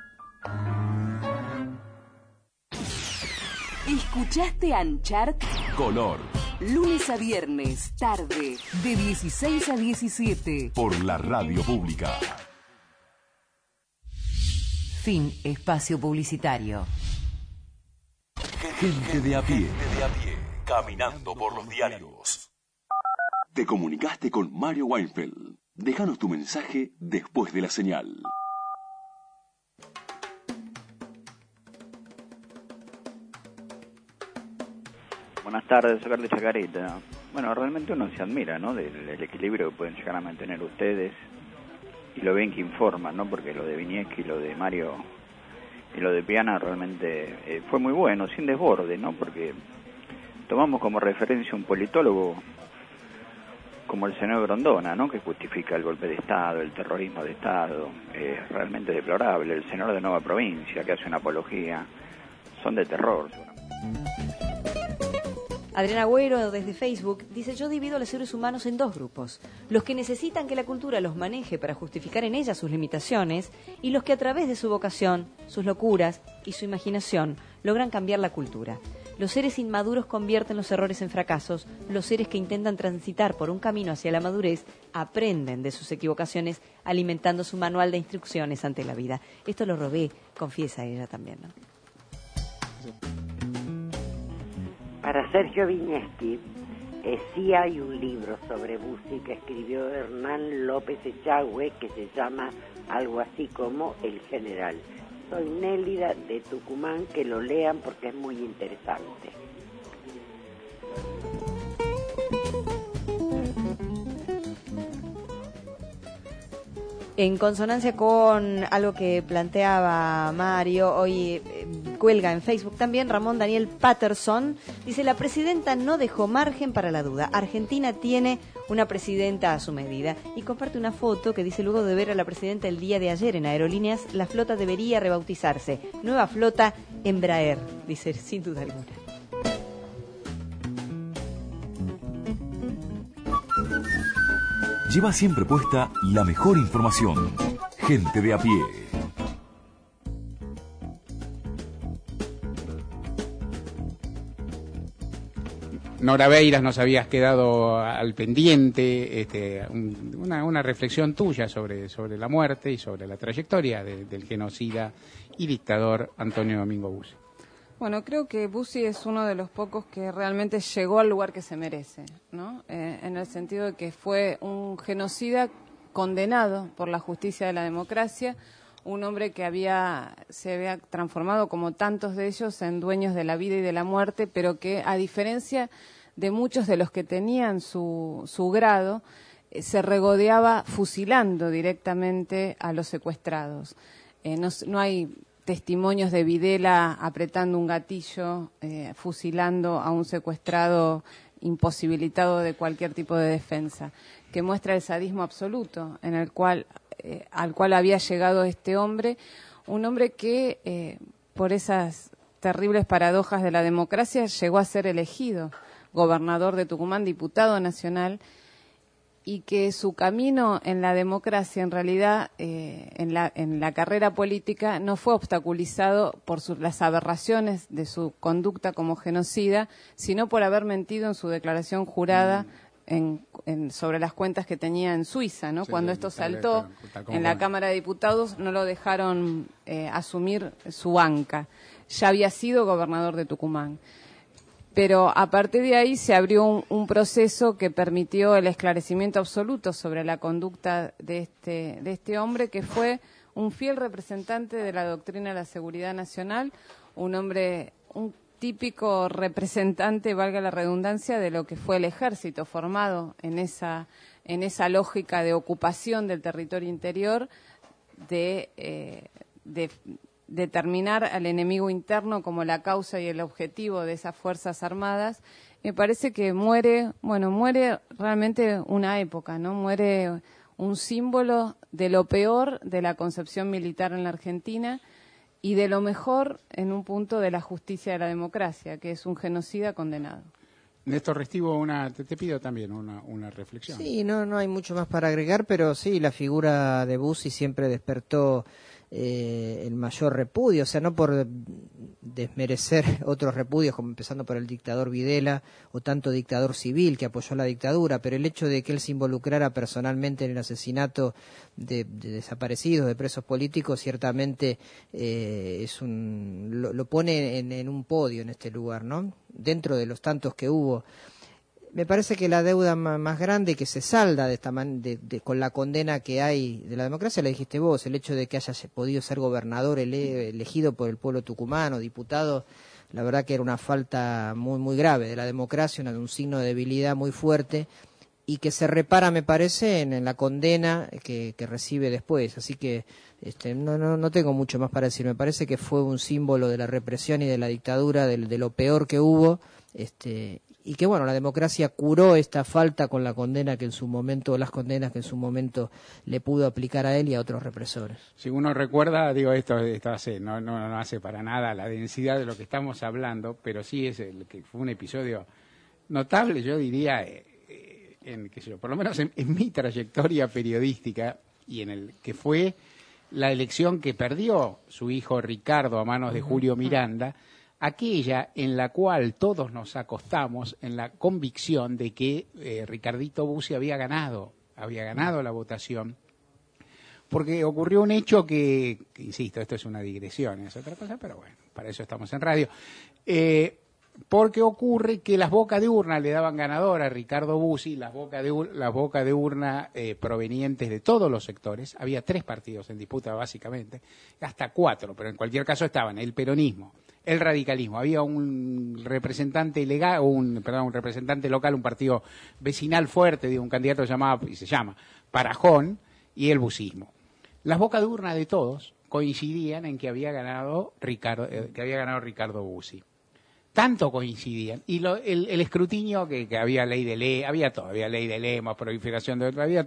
¿Escuchaste Anchart? Color. Lunes a viernes, tarde, de 16 a 17. Por la radio pública. Fin espacio publicitario. Gente de a pie. Caminando por los diarios. Te comunicaste con Mario Weinfeld. Déjanos tu mensaje después de la señal. Buenas tardes, soy Carlos Chacarita. Bueno, realmente uno se admira, ¿no?, del equilibrio que pueden llegar a mantener ustedes y lo bien que informan, ¿no?, porque lo de Vinieski, lo de Mario y lo de Piana realmente fue muy bueno, sin desborde, ¿no?, porque tomamos como referencia un politólogo como el senador Grondona, ¿no?, que justifica el golpe de Estado, el terrorismo de Estado, realmente deplorable. El senador de Nueva Provincia, que hace una apología, son de terror. Adriana Agüero, desde Facebook, dice: yo divido a los seres humanos en dos grupos. Los que necesitan que la cultura los maneje para justificar en ella sus limitaciones, y los que a través de su vocación, sus locuras y su imaginación logran cambiar la cultura. Los seres inmaduros convierten los errores en fracasos. Los seres que intentan transitar por un camino hacia la madurez aprenden de sus equivocaciones, alimentando su manual de instrucciones ante la vida. Esto lo robé, confiesa ella también, ¿no? Para Sergio Vinieski, sí hay un libro sobre Bussi que escribió Hernán López Echagüe que se llama algo así como El General. Soy Nélida de Tucumán, que lo lean porque es muy interesante. En consonancia con algo que planteaba Mario, hoy cuelga en Facebook también Ramón Daniel Patterson, dice: la presidenta no dejó margen para la duda. Argentina tiene una presidenta a su medida. Y comparte una foto que dice: luego de ver a la presidenta el día de ayer en Aerolíneas, la flota debería rebautizarse. Nueva flota Embraer, dice, sin duda alguna. Lleva siempre puesta la mejor información. Gente de a pie. Nora Beiras, nos habías quedado al pendiente, una reflexión tuya sobre la muerte y sobre la trayectoria del genocida y dictador Antonio Domingo Bussi. Bueno, creo que Bussi es uno de los pocos que realmente llegó al lugar que se merece, ¿no? En el sentido de que fue un genocida condenado por la justicia de la democracia, un hombre que se había transformado, como tantos de ellos, en dueños de la vida y de la muerte, pero que, a diferencia de muchos de los que tenían su grado, se regodeaba fusilando directamente a los secuestrados. No hay testimonios de Videla apretando un gatillo, fusilando a un secuestrado imposibilitado de cualquier tipo de defensa, que muestra el sadismo absoluto al cual había llegado este hombre, un hombre que, por esas terribles paradojas de la democracia, llegó a ser elegido gobernador de Tucumán, diputado nacional, y que su camino en la democracia, en realidad, en la carrera política, no fue obstaculizado por las aberraciones de su conducta como genocida, sino por haber mentido en su declaración jurada sobre las cuentas que tenía en Suiza, ¿no? Sí, Cuando esto saltó en la Cámara de Diputados, no lo dejaron asumir su banca. Ya había sido gobernador de Tucumán. Pero a partir de ahí se abrió un proceso que permitió el esclarecimiento absoluto sobre la conducta de este hombre, que fue un fiel representante de la doctrina de la seguridad nacional, un típico representante, valga la redundancia, de lo que fue el ejército formado en esa lógica de ocupación del territorio interior, de determinar al enemigo interno como la causa y el objetivo de esas Fuerzas Armadas. Me parece que muere realmente una época, ¿no? Muere un símbolo de lo peor de la concepción militar en la Argentina y de lo mejor en un punto de la justicia de la democracia, que es un genocida condenado. Néstor Restivo, te pido también una reflexión. Sí, no hay mucho más para agregar, pero sí, la figura de Bussi siempre despertó el mayor repudio, o sea, no por desmerecer otros repudios, como empezando por el dictador Videla o tanto dictador civil que apoyó la dictadura, pero el hecho de que él se involucrara personalmente en el asesinato de desaparecidos, de presos políticos, ciertamente lo pone en un podio en este lugar, ¿no? Dentro de los tantos que hubo. Me parece que la deuda más grande que se salda con la condena que hay de la democracia, la dijiste vos, el hecho de que haya podido ser gobernador elegido por el pueblo tucumano, diputado, la verdad que era una falta muy muy grave de la democracia, un signo de debilidad muy fuerte, y que se repara, me parece, en la condena que recibe después. Así que no tengo mucho más para decir. Me parece que fue un símbolo de la represión y de la dictadura, de lo peor que hubo, y que la democracia curó esta falta con la condena que en su momento, las condenas que en su momento le pudo aplicar a él y a otros represores. Si uno recuerda, esto no hace para nada la densidad de lo que estamos hablando, pero sí que fue un episodio notable, yo diría, por lo menos en mi trayectoria periodística, y en el que fue la elección que perdió su hijo Ricardo a manos de Julio Miranda, aquella en la cual todos nos acostamos en la convicción de que Ricardito Bussi había ganado la votación, porque ocurrió un hecho que, insisto, esto es una digresión, es otra cosa, pero bueno, para eso estamos en radio, porque ocurre que las bocas de urna le daban ganador a Ricardo Bussi, las bocas de urna provenientes de todos los sectores. Había 3 partidos en disputa básicamente, hasta 4, pero en cualquier caso estaban el peronismo, el radicalismo, había un representante legal, un representante local, un partido vecinal fuerte de un candidato que se llama Parajón, y el busismo. Las bocas de urna de todos coincidían en que había ganado Ricardo Bussi. Tanto coincidían, y el escrutinio que había ley de ley, había todo, había ley de lemos, proliferación de había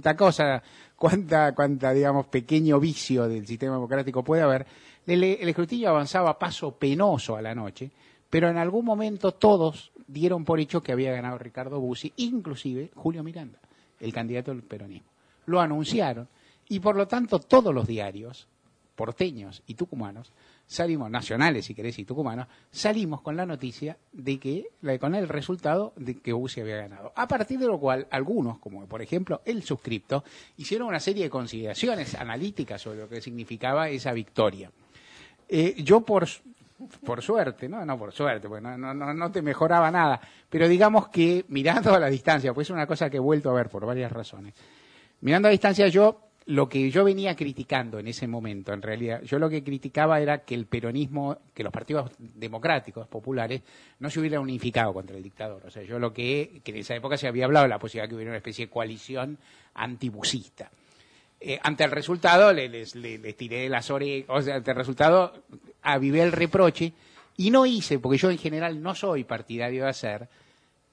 cuánta digamos pequeño vicio del sistema democrático puede haber. El escrutinio avanzaba a paso penoso a la noche, pero en algún momento todos dieron por hecho que había ganado Ricardo Bussi, inclusive Julio Miranda, el candidato del peronismo. Lo anunciaron, y por lo tanto todos los diarios porteños y tucumanos salimos, nacionales si querés y tucumanos, salimos con la noticia de que, con el resultado de que Bussi había ganado. A partir de lo cual, algunos, como por ejemplo el suscripto, hicieron una serie de consideraciones analíticas sobre lo que significaba esa victoria. Yo por suerte, no por suerte, porque no te mejoraba nada, pero digamos que mirando a la distancia, pues es una cosa que he vuelto a ver por varias razones, mirando a distancia lo que yo venía criticando en ese momento, en realidad, yo lo que criticaba era que el peronismo, que los partidos democráticos, populares, no se hubieran unificado contra el dictador. O sea, yo que en esa época se había hablado de la posibilidad de que hubiera una especie de coalición antibusista. Ante el resultado, les tiré las orejas, o sea, ante el resultado avivé el reproche, y no hice, porque yo en general no soy partidario de hacer,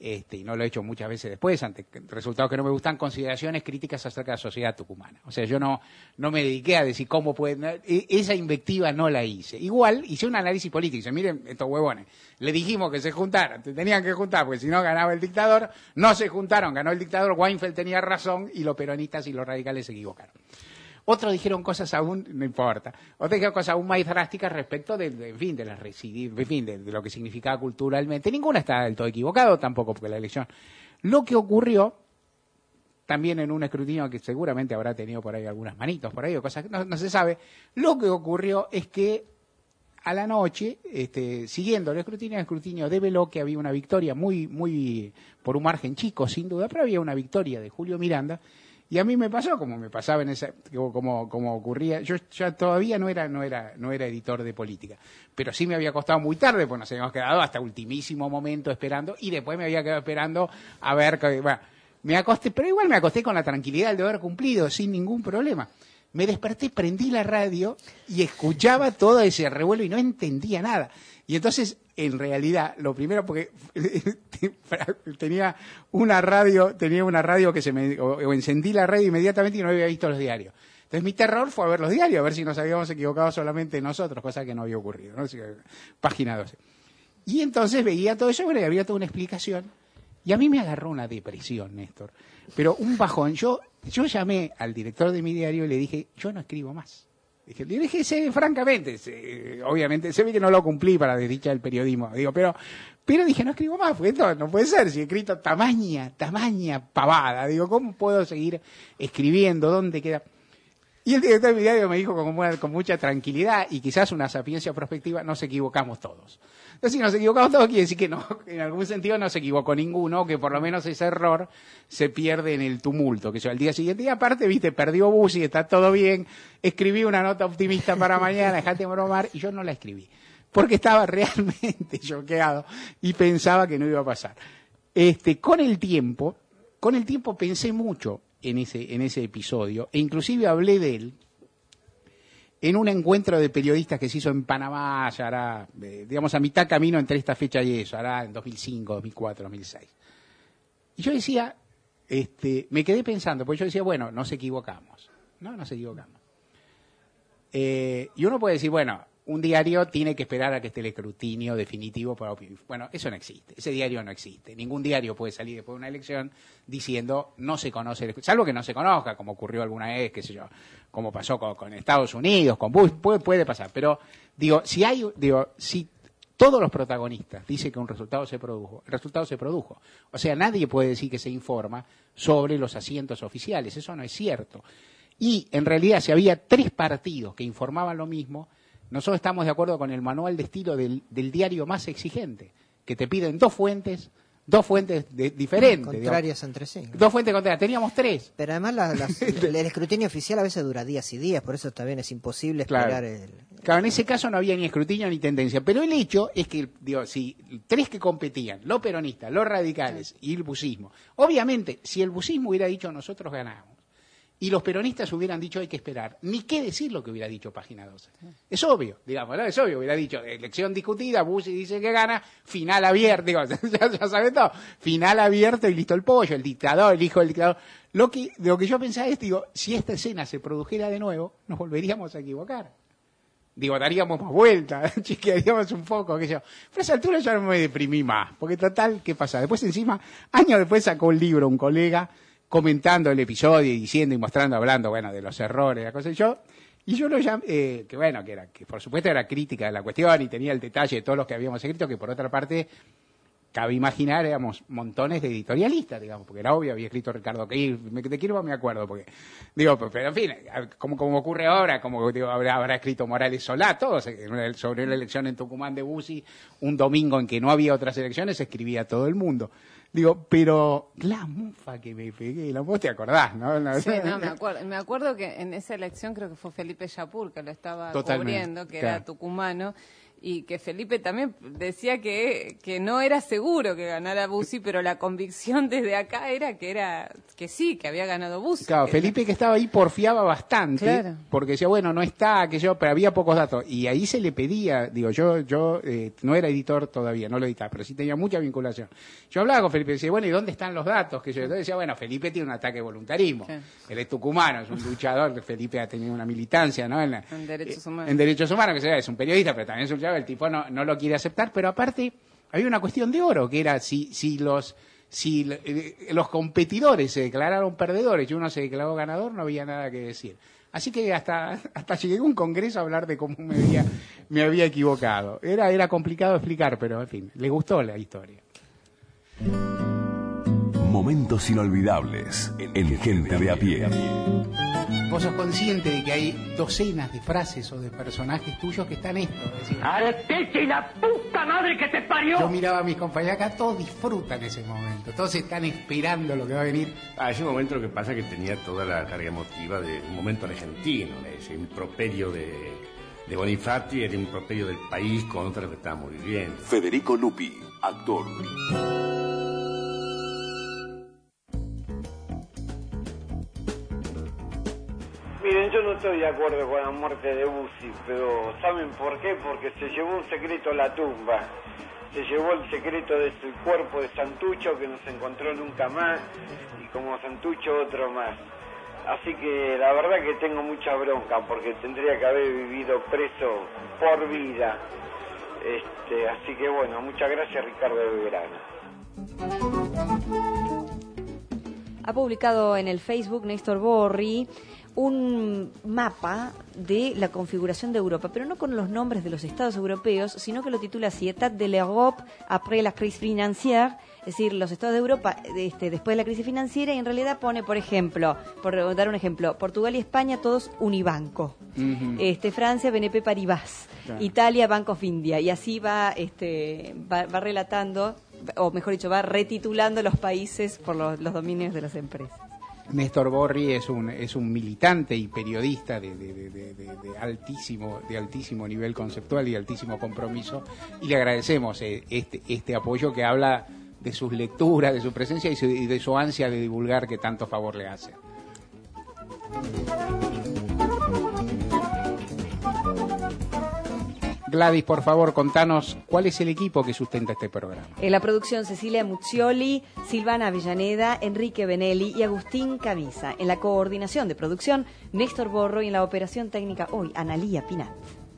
y no lo he hecho muchas veces después, ante resultados que no me gustan, consideraciones críticas acerca de la sociedad tucumana. O sea, yo no me dediqué a decir cómo pueden... Esa invectiva no la hice. Igual hice un análisis político. Dice, miren, estos huevones, le dijimos que se juntaran, tenían que juntar, porque si no ganaba el dictador, no se juntaron, ganó el dictador, Weinfeld tenía razón y los peronistas y los radicales se equivocaron. Otros dijeron cosas aún, no importa, otros dijeron cosas aún más drásticas respecto de lo que significaba culturalmente. Ninguna está del todo equivocado tampoco, porque la elección. Lo que ocurrió, también en un escrutinio que seguramente habrá tenido por ahí algunas manitos, por ahí, o cosas que no se sabe, lo que ocurrió es que a la noche, siguiendo el escrutinio develó que había una victoria muy por un margen chico, sin duda, pero había una victoria de Julio Miranda. Y a mí me pasó como me pasaba en esa, como ocurría. Yo ya todavía no era editor de política, pero sí me había costado muy tarde, pues nos habíamos quedado hasta ultimísimo momento esperando, y después me había quedado esperando a ver, bueno, pero igual me acosté con la tranquilidad de haber cumplido sin ningún problema. Me desperté, prendí la radio y escuchaba todo ese revuelo y no entendía nada. Y entonces, en realidad, lo primero, porque tenía una radio que o encendí la radio inmediatamente y no había visto los diarios. Entonces mi terror fue a ver los diarios, a ver si nos habíamos equivocado solamente nosotros, cosa que no había ocurrido, ¿no? Página 12. Y entonces veía todo eso, y había toda una explicación. Y a mí me agarró una depresión, Néstor. Pero un bajón. Yo llamé al director de mi diario y le dije, yo no escribo más. Le dije, francamente, obviamente, se ve que no lo cumplí para desdicha del periodismo. Digo, pero dije, no escribo más, porque esto no puede ser. Si he escrito tamaña pavada. Digo, ¿cómo puedo seguir escribiendo? ¿Dónde queda? Y el director de mi diario me dijo con mucha tranquilidad y quizás una sapiencia prospectiva, nos equivocamos todos. Entonces, si nos equivocamos todos, quiere decir que no, en algún sentido no se equivocó ninguno, que por lo menos ese error se pierde en el tumulto, que yo al día siguiente, y aparte, perdió Bussi, está todo bien, escribí una nota optimista para mañana, dejate bromar, y yo no la escribí, porque estaba realmente choqueado y pensaba que no iba a pasar. Con el tiempo pensé mucho en ese episodio, e inclusive hablé de él en un encuentro de periodistas que se hizo en Panamá, ya hará, digamos, a mitad camino entre esta fecha y eso, hará en 2005, 2004, 2006. Y yo decía, me quedé pensando, porque yo decía, bueno, nos equivocamos. No nos equivocamos. Y uno puede decir, bueno, un diario tiene que esperar a que esté el escrutinio definitivo para opinar. Bueno, eso no existe, ese diario no existe. Ningún diario puede salir después de una elección diciendo no se conoce, salvo que no se conozca, como ocurrió alguna vez, qué sé yo, como pasó con Estados Unidos, con Bush, puede pasar. Pero, si todos los protagonistas dicen que un resultado se produjo, el resultado se produjo. O sea, nadie puede decir que se informa sobre los asientos oficiales, eso no es cierto. Y, en realidad, si había 3 partidos que informaban lo mismo, nosotros estamos de acuerdo con el manual de estilo del diario más exigente, que te piden 2 fuentes diferentes. Contrarias entre sí. 2 fuentes contrarias. Teníamos 3. Pero además el escrutinio oficial a veces dura días y días, por eso también es imposible esperar. Claro, en ese caso no había ni escrutinio ni tendencia. Pero el hecho es que, si 3 que competían, los peronistas, los radicales y el busismo, obviamente, si el busismo hubiera dicho nosotros ganamos, y los peronistas hubieran dicho hay que esperar, ni qué decir lo que hubiera dicho Página 12. Es obvio, digamos, ¿no? Es obvio, hubiera dicho elección discutida, Bussi dice que gana, final abierto, ya saben todo, final abierto y listo el pollo, el dictador, el hijo del dictador. Lo que yo pensaba es, si esta escena se produjera de nuevo, nos volveríamos a equivocar. Daríamos más vueltas, chiquearíamos un poco, qué sé yo. Pero a esa altura ya no me deprimí más, porque total, ¿qué pasa? Después encima, años después sacó un libro un colega, comentando el episodio y diciendo y mostrando, hablando, de los errores, la cosa. Y yo lo llamé, que por supuesto era crítica de la cuestión y tenía el detalle de todos los que habíamos escrito, que por otra parte, cabe imaginar, éramos montones de editorialistas, digamos, porque era obvio, había escrito Ricardo Keir, de Kirchner me acuerdo, porque, pero en fin, como ocurre ahora, habrá escrito Morales Solá, todos, sobre la elección en Tucumán de Bussi, un domingo en que no había otras elecciones, escribía todo el mundo. Pero la mufa que me pegué, vos te acordás, ¿no? Sí, me acuerdo que en esa elección creo que fue Felipe Yapur que lo estaba cubriendo, que era tucumano, y que Felipe también decía que no era seguro que ganara Bussi, pero la convicción desde acá era que sí, que había ganado Bussi. Claro, Felipe que estaba ahí porfiaba bastante, claro, porque decía, bueno, no está, pero había pocos datos. Y ahí se le pedía, digo, yo no era editor todavía, no lo editaba, pero sí tenía mucha vinculación. Yo hablaba con Felipe y decía, bueno, ¿y dónde están los datos? Entonces decía, bueno, Felipe tiene un ataque de voluntarismo. Sí. Él es tucumano, es un luchador, Felipe ha tenido una militancia, ¿no? En derechos humanos. En derechos humanos, que es un periodista, pero también es un luchador, el tipo no lo quiere aceptar, pero aparte había una cuestión de oro, que era si los competidores se declararon perdedores y uno se declaró ganador, no había nada que decir. Así que hasta llegué a un congreso a hablar de cómo me había equivocado. Era complicado explicar, pero en fin, le gustó la historia. Momentos inolvidables en Gente de a Pie. Vos sos consciente de que hay docenas de frases o de personajes tuyos que están esto. Es decir, ¡Artete y la puta madre que te parió! Yo miraba a mis compañeros acá, todos disfrutan ese momento, todos están esperando lo que va a venir. Ese momento lo que pasa es que tenía toda la carga emotiva de un momento argentino, ese improperio de Bonifatti, el improperio del país contra lo que estábamos viviendo. Federico Lupi, actor. Miren, yo no estoy de acuerdo con la muerte de Bussi, pero ¿saben por qué? Porque se llevó un secreto a la tumba. Se llevó el secreto de su cuerpo de Santucho, que no se encontró nunca más, y como Santucho otro más. Así que la verdad que tengo mucha bronca, porque tendría que haber vivido preso por vida. Así que bueno, muchas gracias, Ricardo de Belgrano. Ha publicado en el Facebook Néstor Borri un mapa de la configuración de Europa, pero no con los nombres de los estados europeos, sino que lo titula así: État de l'Europe après la crise financière, es decir, los estados de Europa después de la crisis financiera, y en realidad pone, por ejemplo, por dar un ejemplo, Portugal y España todos Unibanco, Francia BNP Paribas, claro, Italia Bank of India, y así va relatando, o mejor dicho, va retitulando los países por los dominios de las empresas. Néstor Borri es un militante y periodista de altísimo nivel conceptual y altísimo compromiso, y le agradecemos este apoyo que habla de sus lecturas, de su presencia y de su ansia de divulgar, que tanto favor le hace. Gladys, por favor, contanos cuál es el equipo que sustenta este programa. En la producción, Cecilia Muccioli, Silvana Avellaneda, Enrique Benelli y Agustín Camisa. En la coordinación de producción, Néstor Borro, y en la operación técnica hoy, Analía Pinat.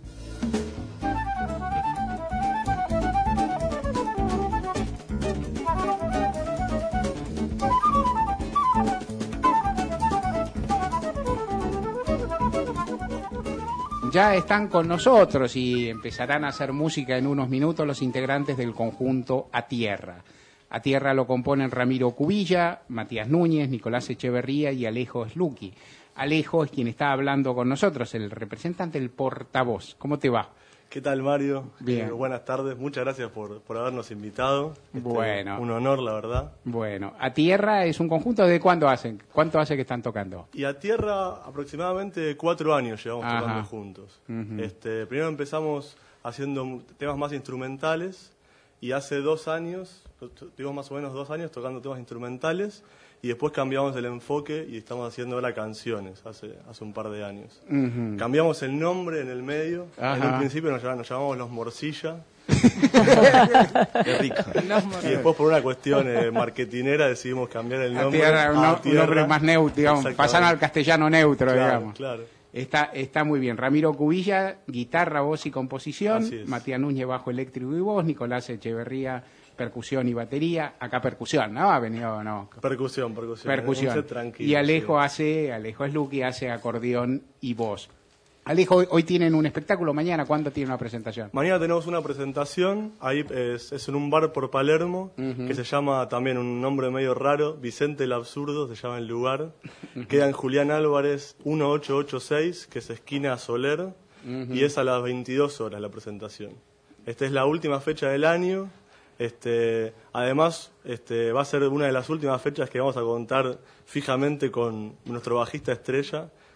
Ya están con nosotros y empezarán a hacer música en unos minutos los integrantes del conjunto A Tierra. A Tierra lo componen Ramiro Cubilla, Matías Núñez, Nicolás Echeverría y Alejo Sluki. Alejo es quien está hablando con nosotros, el representante, el portavoz. ¿Cómo te va? ¿Qué tal, Mario? Bien. Buenas tardes, muchas gracias por habernos invitado. Bueno. Un honor, la verdad. Bueno, A Tierra es un conjunto, ¿de cuándo hacen? ¿Cuánto hace que están tocando? Y A Tierra aproximadamente 4 años llevamos tocando juntos. Primero empezamos haciendo temas más instrumentales, y hace 2 años, tuvimos más o menos 2 años tocando temas instrumentales, y después cambiamos el enfoque y estamos haciendo ahora canciones, hace un par de años. Cambiamos el nombre en el medio. En un principio nos llamamos Los Morcilla. Qué rico. Y después, por una cuestión marketinera, decidimos cambiar el nombre. Un nombre más neutro, digamos, pasaron al castellano neutro, claro, digamos. Claro. Está muy bien. Ramiro Cubilla, guitarra, voz y composición. Matías Núñez, bajo eléctrico y voz. Nicolás Echeverría, percusión y batería. Acá percusión, ¿no? Ha venido, ¿no? Percusión. Y Alejo Sluki hace acordeón y voz. Alejo, hoy tienen un espectáculo, mañana, ¿cuándo tienen una presentación? Mañana tenemos una presentación, ahí es en un bar por Palermo, que se llama, también un nombre medio raro, Vicente el Absurdo, se llama el lugar. Queda en Julián Álvarez 1886, que es esquina Soler, y es a las 22 horas la presentación. Esta es la última fecha del año. Además, va a ser una de las últimas fechas que vamos a contar fijamente con nuestro bajista estrella,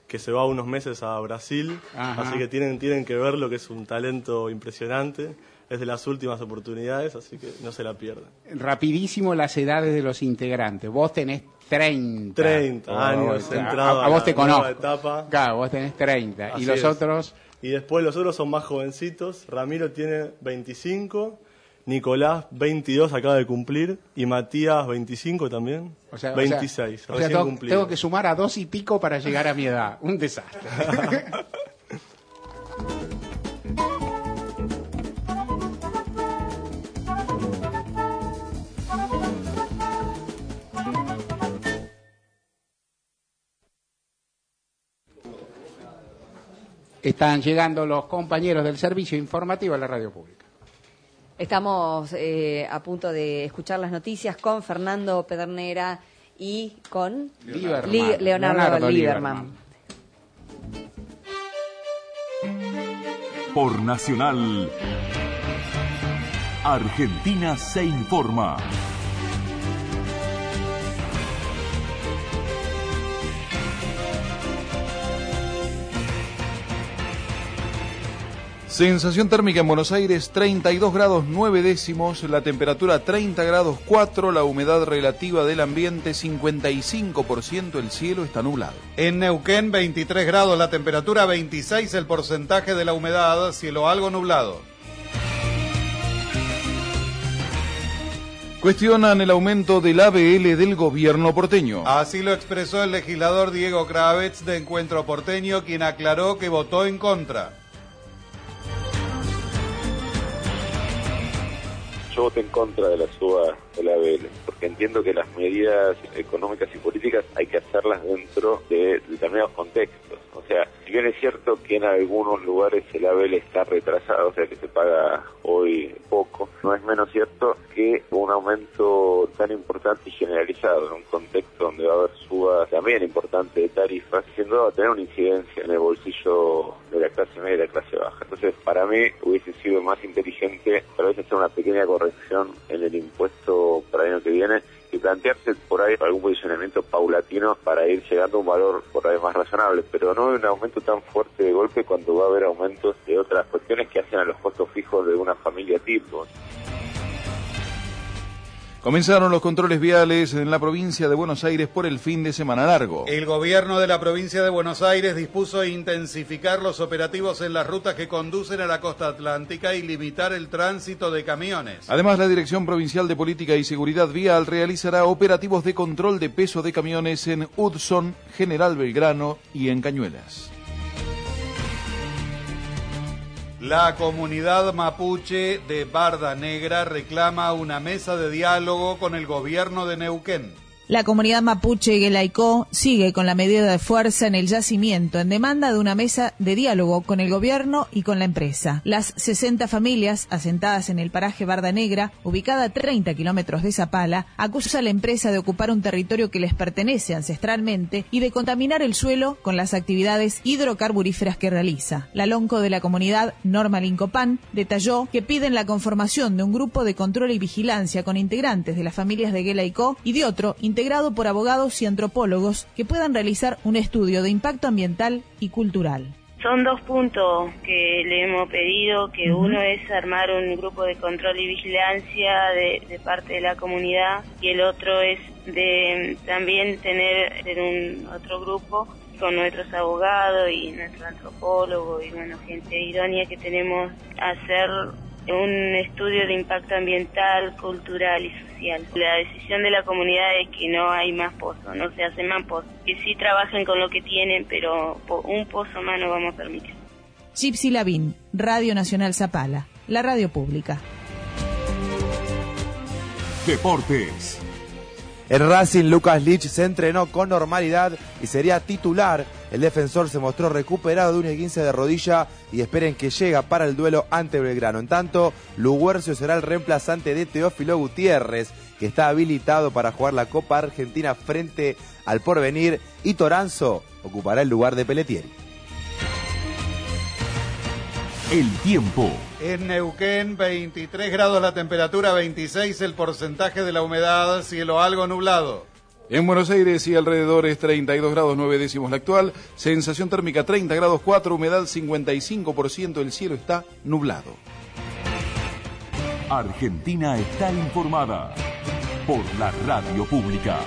que se va unos meses a Brasil, Ajá. así que tienen que verlo, que es un talento impresionante. Es de las últimas oportunidades, así que no se la pierdan. Rapidísimo las edades de los integrantes. Vos tenés 30. 30 años, entrado a vos te conozco. nueva etapa. Claro, vos tenés 30. Así ¿Y los es. otros? Y después los otros son más jovencitos. Ramiro tiene 25, Nicolás 22, acaba de cumplir, y Matías 25 también, 26, recién cumplido. Tengo que sumar a 2 y pico para llegar a mi edad. Un desastre. Están llegando los compañeros del servicio informativo a la radio pública. Estamos a punto de escuchar las noticias con Fernando Pedernera y con Leonardo Lieberman. Por Nacional, Argentina se informa. Sensación térmica en Buenos Aires 32 grados 9 décimos, la temperatura 30 grados 4, la humedad relativa del ambiente 55%, el cielo está nublado. En Neuquén 23 grados, la temperatura 26, el porcentaje de la humedad, cielo algo nublado. Cuestionan el aumento del ABL del gobierno porteño. Así lo expresó el legislador Diego Kravetz de Encuentro Porteño, quien aclaró que votó en contra. Yo voté en contra de la suba del ABL, porque entiendo que las medidas económicas y políticas hay que hacerlas dentro de determinados contextos. O sea, si bien es cierto que en algunos lugares el ABL está retrasado, o sea que se paga hoy poco, no es menos cierto que un aumento tan importante y generalizado en un contexto donde va a haber suba también importante de tarifas, sin duda va a tener una incidencia en el bolsillo de la clase media y de la clase baja. Entonces, para mí hubiese sido más inteligente tal vez hacer una pequeña corrección en el impuesto para el año que viene y plantearse por ahí algún posicionamiento paulatino para ir llegando a un valor por ahí más razonable, pero no un aumento tan fuerte de golpe cuando va a haber aumentos de otras cuestiones que hacen a los costos fijos de una familia tipo. Comenzaron los controles viales en la provincia de Buenos Aires por el fin de semana largo. El gobierno de la provincia de Buenos Aires dispuso intensificar los operativos en las rutas que conducen a la costa atlántica y limitar el tránsito de camiones. Además, la Dirección Provincial de Política y Seguridad Vial realizará operativos de control de peso de camiones en Hudson, General Belgrano y en Cañuelas. La comunidad mapuche de Barda Negra reclama una mesa de diálogo con el gobierno de Neuquén. La comunidad mapuche Guelaicó sigue con la medida de fuerza en el yacimiento en demanda de una mesa de diálogo con el gobierno y con la empresa. Las 60 familias asentadas en el paraje Barda Negra, ubicada a 30 kilómetros de Zapala, acusan a la empresa de ocupar un territorio que les pertenece ancestralmente y de contaminar el suelo con las actividades hidrocarburíferas que realiza. La lonco de la comunidad, Norma Lincopán, detalló que piden la conformación de un grupo de control y vigilancia con integrantes de las familias de Guelaicó y de otro integrado por abogados y antropólogos que puedan realizar un estudio de impacto ambiental y cultural. Son 2 puntos que le hemos pedido, que uno es armar un grupo de control y vigilancia de parte de la comunidad y el otro es de también tener un otro grupo con nuestros abogados y nuestro antropólogo y bueno, gente idónea que tenemos a hacer un estudio de impacto ambiental, cultural y social. La decisión de la comunidad es que no hay más pozos, no se hacen más pozos. Que sí trabajen con lo que tienen, pero un pozo más no vamos a permitir. Gypsy Lavín, Radio Nacional Zapala, la radio pública. Deportes. El Racing, Lucas Lich se entrenó con normalidad y sería titular. El defensor se mostró recuperado de un esguince de rodilla y esperen que llega para el duelo ante Belgrano. En tanto, Luguercio será el reemplazante de Teófilo Gutiérrez, que está habilitado para jugar la Copa Argentina frente al Porvenir, y Toranzo ocupará el lugar de Pelletieri. El tiempo. En Neuquén, 23 grados la temperatura, 26 el porcentaje de la humedad, cielo algo nublado. En Buenos Aires y alrededores 32 grados 9 décimos la actual, sensación térmica 30 grados 4, humedad 55%, el cielo está nublado. Argentina está informada por la radio pública.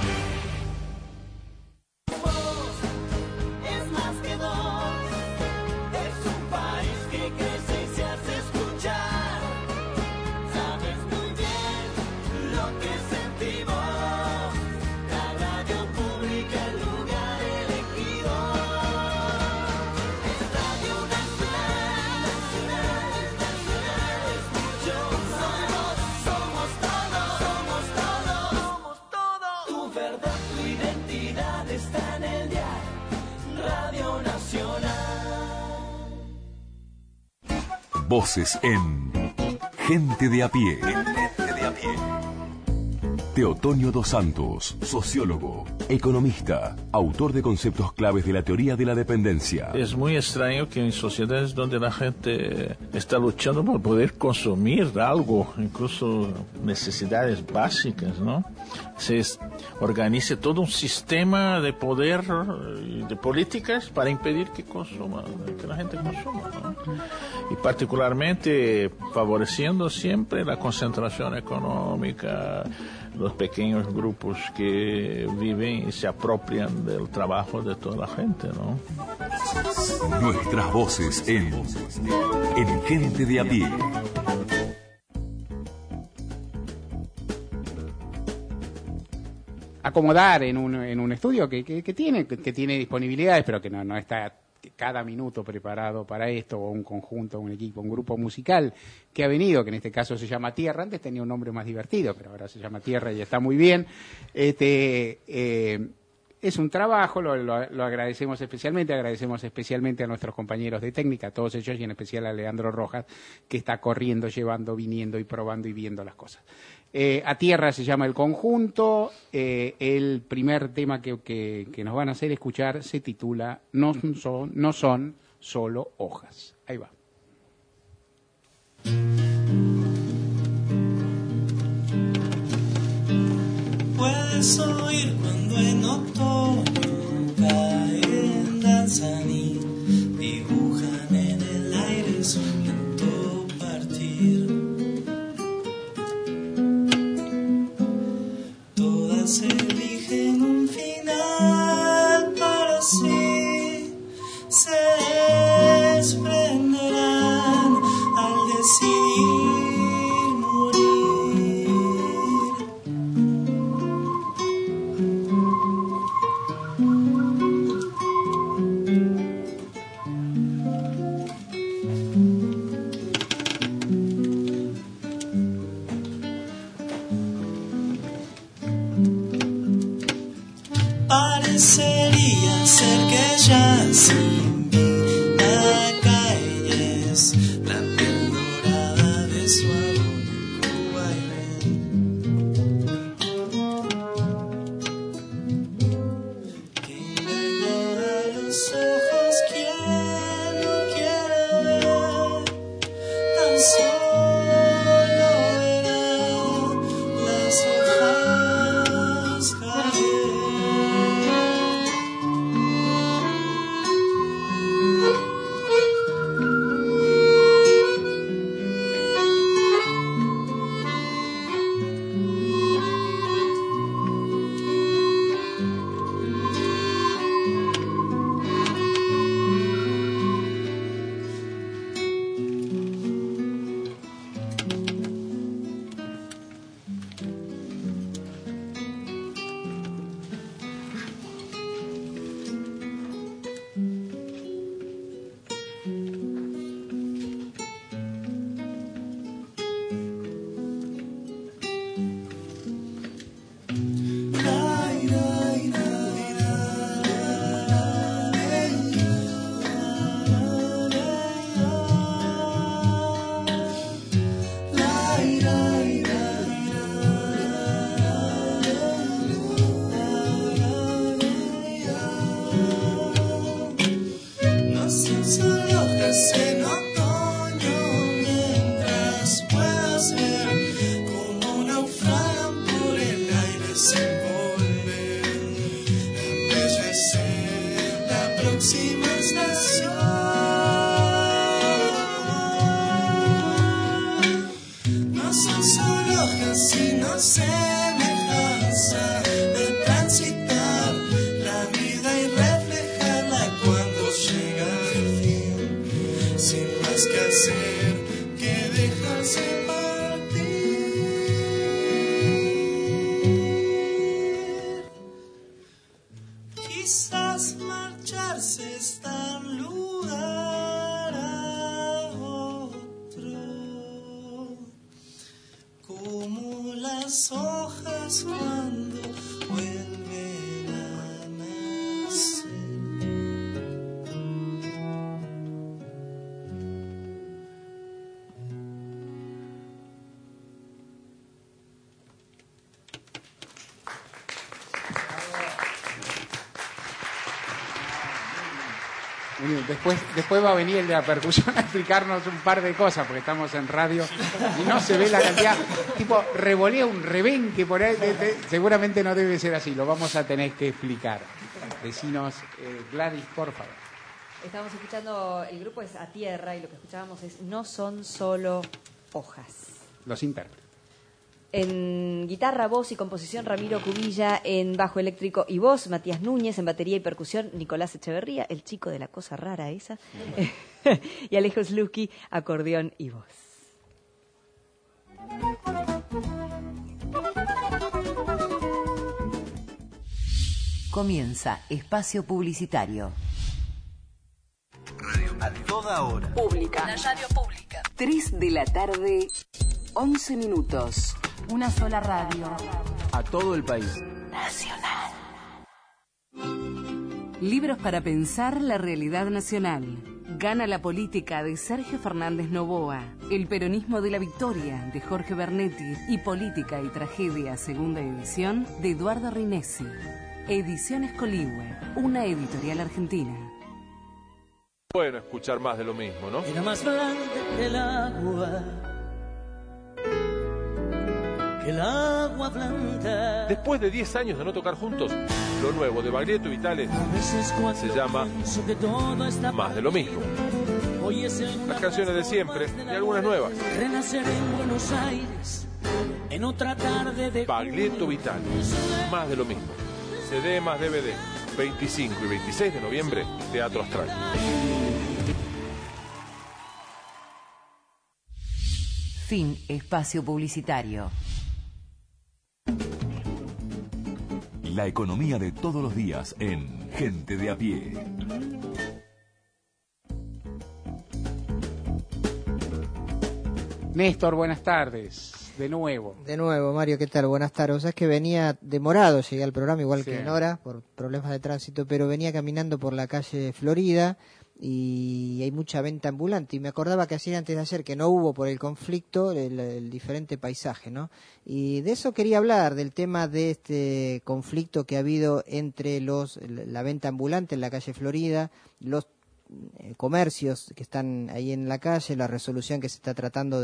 Voces en Gente de a pie. Teotonio dos Santos, sociólogo, economista, autor de conceptos claves de la teoría de la dependencia. Es muy extraño que en sociedades donde la gente está luchando por poder consumir algo, incluso necesidades básicas, ¿no?, se organice todo un sistema de poder y de políticas para impedir que la gente consuma, ¿no? Y particularmente favoreciendo siempre la concentración económica, los pequeños grupos que viven y se apropian del trabajo de toda la gente, ¿no? Nuestras voces en Gente de a pie. Acomodar en un estudio que tiene disponibilidades, pero que no está cada minuto preparado para esto, o un conjunto, un equipo, un grupo musical que ha venido, que en este caso se llama Tierra. Antes tenía un nombre más divertido, pero ahora se llama Tierra y está muy bien. Es un trabajo, lo agradecemos especialmente a nuestros compañeros de técnica, a todos ellos, y en especial a Leandro Rojas, que está corriendo, llevando, viniendo y probando y viendo las cosas. A Tierra se llama el conjunto. El primer tema que nos van a hacer escuchar se titula No son solo hojas. Ahí va. Puedes oír cuando en otoño caen, danzan y dibujan en el aire su lento partir. Todas eligen un final para sí, se desprenderán al decidir morir. Parecería ser que ya sin vida calles la piel dorada de su agónico baile. Que engaña a los ojos quien no quiere ver, tan solo verá las hojas caer. En otoño, mientras puedas ver cómo naufragan por el aire sin volver. estrellas cuando vuelven a nacer. Después va a venir el de la percusión a explicarnos un par de cosas, porque estamos en radio y no se ve la cantidad. Tipo, revolea un rebenque por ahí. Seguramente no debe ser así, lo vamos a tener que explicar. Decinos, Gladys, por favor. Estamos escuchando, el grupo es A Tierra y lo que escuchábamos es No son solo hojas. Los intérpretes. En guitarra, voz y composición, Ramiro Cubilla. En bajo eléctrico y voz, Matías Núñez. En batería y percusión, Nicolás Echeverría, el chico de la cosa rara esa. Y Alejo Slutsky, acordeón y voz. Comienza Espacio Publicitario. A toda hora. Pública. La radio pública. 3 de la tarde, 11 minutos. Una sola radio. A todo el país. Nacional. Libros para pensar la realidad nacional. Gana la política de Sergio Fernández Novoa. El peronismo de la victoria de Jorge Bernetti. Y Política y Tragedia, segunda edición, de Eduardo Rinesi. Ediciones Coligüe, una editorial argentina. Bueno, escuchar más de lo mismo, ¿no? Era más grande que el agua blanca. Después de 10 años de no tocar juntos, lo nuevo de Baglietto y Vitale se llama Más de lo mismo. Las canciones de siempre y algunas nuevas. Renacer en Buenos Aires en otra tarde de Baglietto Vitale, Más de lo mismo. CD más DVD, 25 y 26 de noviembre, Teatro Astral. Fin espacio publicitario. La economía de todos los días en Gente de a pie. Néstor, buenas tardes. De nuevo, Mario, ¿qué tal? Buenas tardes. O sea, es que venía demorado, llegué al programa igual Sí. que Nora, por problemas de tránsito, pero venía caminando por la calle Florida y hay mucha venta ambulante. Y me acordaba que ayer, antes de ayer, que no hubo por el conflicto, el diferente paisaje, ¿no? Y de eso quería hablar, del tema de este conflicto que ha habido entre la venta ambulante en la calle Florida, los comercios que están ahí en la calle, la resolución que se está tratando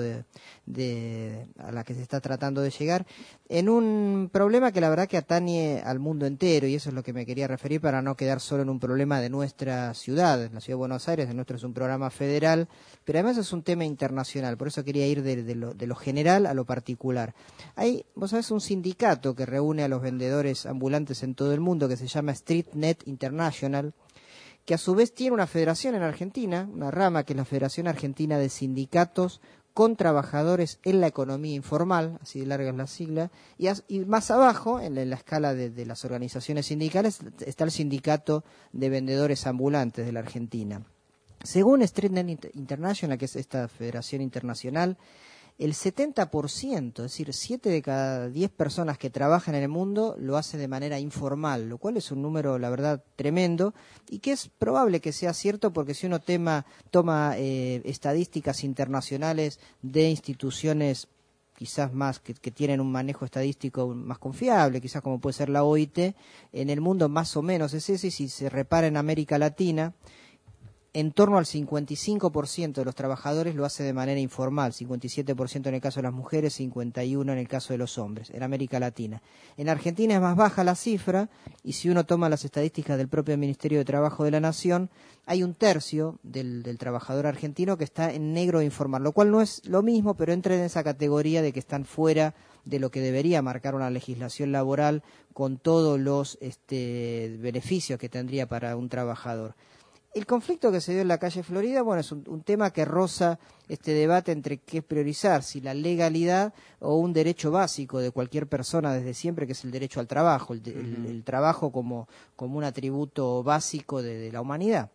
a la que se está tratando de llegar, en un problema que la verdad que atañe al mundo entero, y eso es lo que me quería referir para no quedar solo en un problema de nuestra ciudad, la ciudad de Buenos Aires. El nuestro es un programa federal, pero además es un tema internacional, por eso quería ir de lo general a lo particular. Hay, vos sabés, un sindicato que reúne a los vendedores ambulantes en todo el mundo que se llama StreetNet International, que a su vez tiene una federación en Argentina, una rama que es la Federación Argentina de Sindicatos con Trabajadores en la Economía Informal, así de larga es la sigla, y más abajo, en la escala de las organizaciones sindicales, está el Sindicato de Vendedores Ambulantes de la Argentina. Según StreetNet International, que es esta federación internacional, el 70%, es decir, 7 de cada 10 personas que trabajan en el mundo lo hace de manera informal, lo cual es un número, la verdad, tremendo, y que es probable que sea cierto porque si uno toma estadísticas internacionales de instituciones quizás más que tienen un manejo estadístico más confiable, quizás como puede ser la OIT, en el mundo más o menos es ese, y si se repara en América Latina, en torno al 55% de los trabajadores lo hace de manera informal, 57% en el caso de las mujeres, 51% en el caso de los hombres, en América Latina. En Argentina es más baja la cifra, y si uno toma las estadísticas del propio Ministerio de Trabajo de la Nación, hay un tercio del trabajador argentino que está en negro informal, lo cual no es lo mismo, pero entra en esa categoría de que están fuera de lo que debería marcar una legislación laboral con todos los beneficios que tendría para un trabajador. El conflicto que se dio en la calle Florida, bueno, es un tema que roza este debate entre qué priorizar, si la legalidad o un derecho básico de cualquier persona desde siempre, que es el derecho al trabajo, el trabajo como un atributo básico de la humanidad.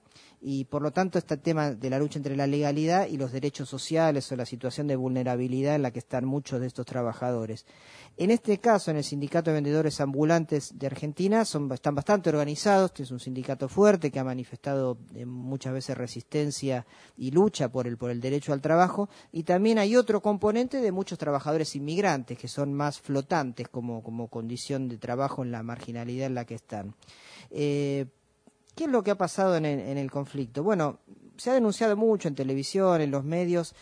y por lo tanto este tema de la lucha entre la legalidad y los derechos sociales o la situación de vulnerabilidad en la que están muchos de estos trabajadores. En este caso, en el Sindicato de Vendedores Ambulantes de Argentina, están bastante organizados, este es un sindicato fuerte que ha manifestado muchas veces resistencia y lucha por el derecho al trabajo, y también hay otro componente de muchos trabajadores inmigrantes que son más flotantes como condición de trabajo en la marginalidad en la que están. ¿Qué es lo que ha pasado en el conflicto? Bueno, se ha denunciado mucho en televisión, en los medios,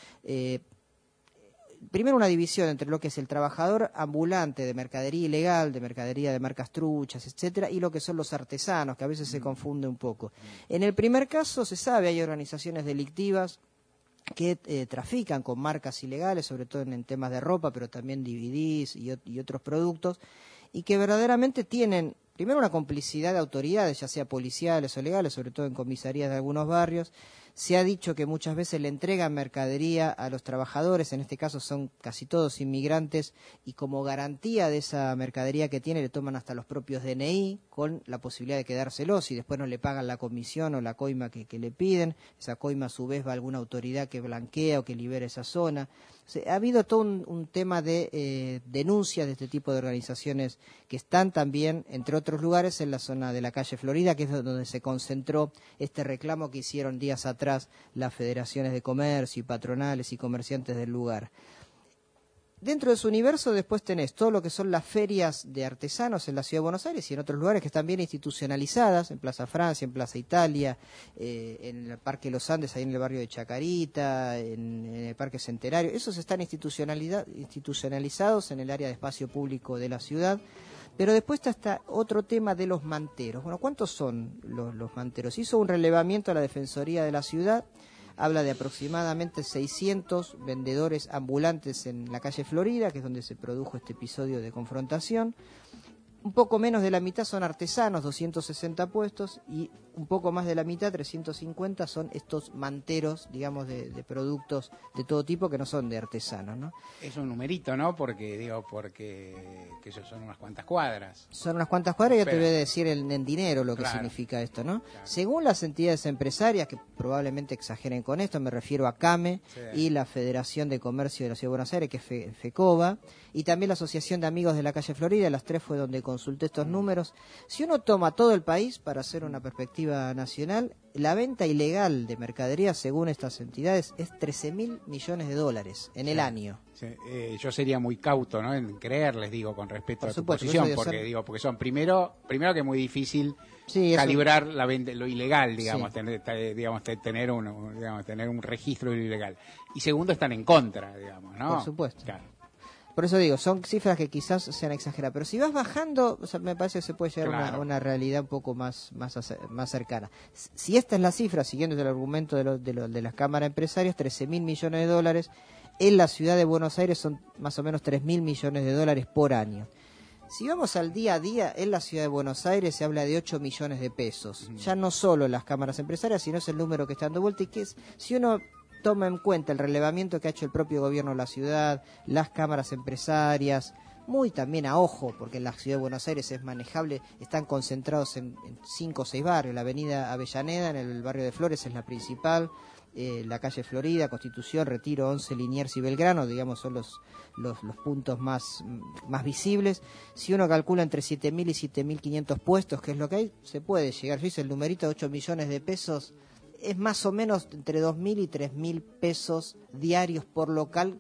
primero una división entre lo que es el trabajador ambulante de mercadería ilegal, de mercadería de marcas truchas, etcétera, y lo que son los artesanos, que a veces se confunde un poco. En el primer caso se sabe, hay organizaciones delictivas que trafican con marcas ilegales, sobre todo en temas de ropa, pero también DVDs y otros productos, y que verdaderamente tienen primero una complicidad de autoridades, ya sea policiales o legales, sobre todo en comisarías de algunos barrios. Se ha dicho que muchas veces le entregan mercadería a los trabajadores, en este caso son casi todos inmigrantes, y como garantía de esa mercadería que tiene le toman hasta los propios DNI, con la posibilidad de quedárselos, y después no le pagan la comisión o la coima que le piden. Esa coima a su vez va a alguna autoridad que blanquea o que libera esa zona. O sea, ha habido todo un tema de denuncias de este tipo de organizaciones que están también, entre otros lugares, en la zona de la calle Florida, que es donde se concentró este reclamo que hicieron días atrás las federaciones de comercio y patronales y comerciantes del lugar. Dentro de su universo después tenés todo lo que son las ferias de artesanos en la Ciudad de Buenos Aires y en otros lugares que están bien institucionalizadas, en Plaza Francia, en Plaza Italia, en el Parque Los Andes, ahí en el barrio de Chacarita, en el Parque Centenario. Esos están institucionalizados en el área de espacio público de la ciudad. Pero después está otro tema de los manteros. Bueno, ¿cuántos son los manteros? Hizo un relevamiento a la Defensoría de la Ciudad. Habla de aproximadamente 600 vendedores ambulantes en la calle Florida, que es donde se produjo este episodio de confrontación. Un poco menos de la mitad son artesanos, 260 puestos, y un poco más de la mitad, 350, son estos manteros, digamos, de productos de todo tipo que no son de artesanos, ¿no? Es un numerito, ¿no? Porque que esos son unas cuantas cuadras. Son unas cuantas cuadras, ya te voy a decir en dinero lo que significa esto, ¿no? Claro. Según las entidades empresarias, que probablemente exageren con esto, me refiero a CAME y la Federación de Comercio de la Ciudad de Buenos Aires, que es FECOBA, y también la Asociación de Amigos de la Calle Florida, las tres fue donde consulté estos números. Si uno toma todo el país para hacer una perspectiva nacional, la venta ilegal de mercadería, según estas entidades, es 13.000 millones de dólares en el año. Sí. Yo sería muy cauto, ¿no?, en creerles, digo, con respecto a tu posición, porque son primero que es muy difícil calibrar la venta, lo ilegal, digamos, tener un registro ilegal. Y segundo, están en contra, digamos, ¿no? Por supuesto. Claro. Por eso digo, son cifras que quizás sean exageradas, pero si vas bajando, o sea, me parece que se puede llegar a una realidad un poco más cercana. Si esta es la cifra, siguiendo el argumento de las cámaras empresarias, 13.000 millones de dólares, en la ciudad de Buenos Aires son más o menos 3.000 millones de dólares por año. Si vamos al día a día, en la ciudad de Buenos Aires se habla de 8 millones de pesos. Ya no solo las cámaras empresarias, sino es el número que está dando vuelta, y que es, si uno toma en cuenta el relevamiento que ha hecho el propio gobierno de la ciudad, las cámaras empresarias, muy también a ojo, porque en la ciudad de Buenos Aires es manejable, están concentrados en 5 o 6 barrios. La avenida Avellaneda, en el barrio de Flores, es la principal, la calle Florida, Constitución, Retiro, 11, Liniers y Belgrano, digamos, son los puntos más visibles. Si uno calcula entre 7.000 y 7.500 puestos, que es lo que hay, se puede llegar. Yo hice el numerito de 8 millones de pesos, es más o menos entre 2.000 y 3.000 pesos diarios por local,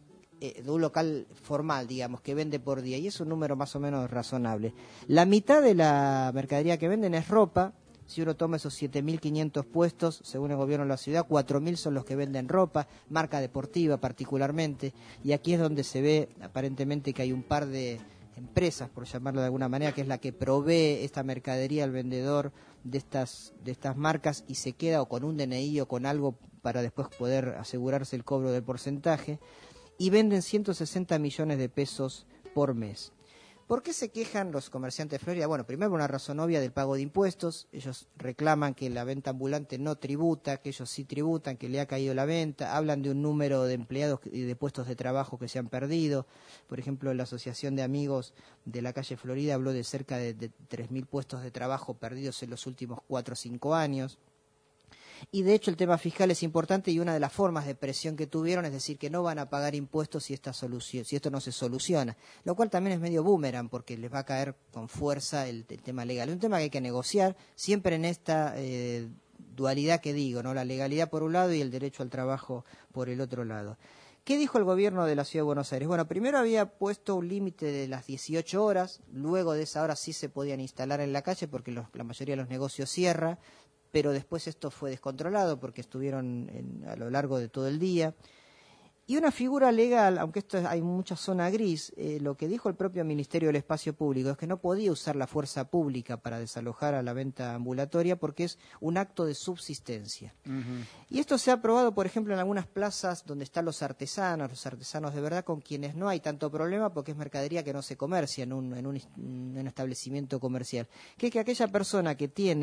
de un local formal, digamos, que vende por día, y es un número más o menos razonable. La mitad de la mercadería que venden es ropa. Si uno toma esos 7.500 puestos, según el gobierno de la ciudad, 4.000 son los que venden ropa, marca deportiva particularmente, y aquí es donde se ve aparentemente que hay un par de empresas, por llamarlo de alguna manera, que es la que provee esta mercadería al vendedor de estas marcas, y se queda o con un DNI o con algo para después poder asegurarse el cobro del porcentaje, y venden 160 millones de pesos por mes. ¿Por qué se quejan los comerciantes de Florida? Bueno, primero por una razón obvia del pago de impuestos. Ellos reclaman que la venta ambulante no tributa, que ellos sí tributan, que le ha caído la venta. Hablan de un número de empleados y de puestos de trabajo que se han perdido. Por ejemplo, la Asociación de Amigos de la calle Florida habló de cerca de 3.000 puestos de trabajo perdidos en los últimos 4 o 5 años. Y de hecho el tema fiscal es importante y una de las formas de presión que tuvieron es decir que no van a pagar impuestos si esto no se soluciona, lo cual también es medio boomerang porque les va a caer con fuerza el tema legal. Es un tema que hay que negociar siempre en esta dualidad que digo, ¿no? La legalidad por un lado y el derecho al trabajo por el otro lado. ¿Qué dijo el gobierno de la Ciudad de Buenos Aires? Bueno, primero había puesto un límite de las 18 horas, luego de esa hora sí se podían instalar en la calle porque la mayoría de los negocios cierra, pero después esto fue descontrolado porque estuvieron a lo largo de todo el día. Y una figura legal, aunque hay mucha zona gris, lo que dijo el propio Ministerio del Espacio Público es que no podía usar la fuerza pública para desalojar a la venta ambulatoria porque es un acto de subsistencia. Y esto se ha aprobado, por ejemplo, en algunas plazas donde están los artesanos de verdad, con quienes no hay tanto problema porque es mercadería que no se comercia en un establecimiento comercial. Que aquella persona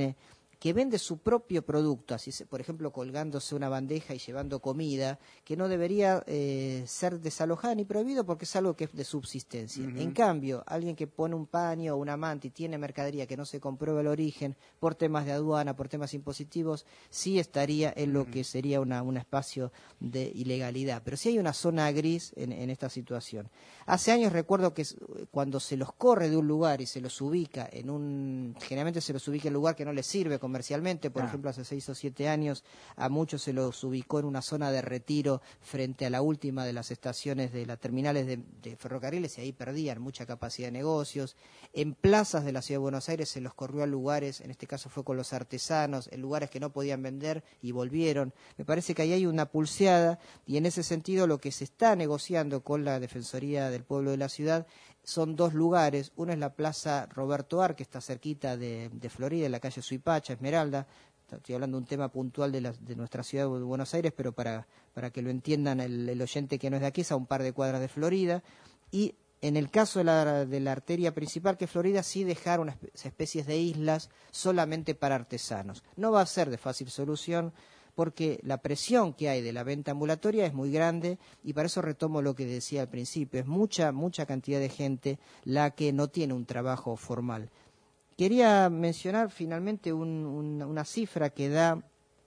que vende su propio producto, así por ejemplo colgándose una bandeja y llevando comida, que no debería ser desalojada ni prohibido porque es algo que es de subsistencia. En cambio, alguien que pone un paño o una manta y tiene mercadería que no se comprueba el origen por temas de aduana, por temas impositivos, sí estaría en lo que sería un espacio de ilegalidad. Pero sí hay una zona gris en esta situación. Hace años recuerdo que cuando se los corre de un lugar y se los ubica generalmente se los ubica en un lugar que no les sirve comercialmente, por ejemplo hace 6 o 7 años a muchos se los ubicó en una zona de retiro frente a la última de las estaciones de las terminales de ferrocarriles y ahí perdían mucha capacidad de negocios. En plazas de la Ciudad de Buenos Aires se los corrió a lugares, en este caso fue con los artesanos, en lugares que no podían vender y volvieron. Me parece que ahí hay una pulseada y en ese sentido lo que se está negociando con la Defensoría del Pueblo de la Ciudad son 2 lugares. Uno es la Plaza Roberto Ar, que está cerquita de Florida, en la calle Suipacha, Esmeralda. Estoy hablando de un tema puntual de nuestra ciudad de Buenos Aires, pero para que lo entiendan el oyente que no es de aquí, es a un par de cuadras de Florida. Y en el caso de la arteria principal, que es Florida, sí dejar unas especies de islas solamente para artesanos. No va a ser de fácil solución, porque la presión que hay de la venta ambulatoria es muy grande y para eso retomo lo que decía al principio, es mucha cantidad de gente la que no tiene un trabajo formal. Quería mencionar finalmente una cifra que da,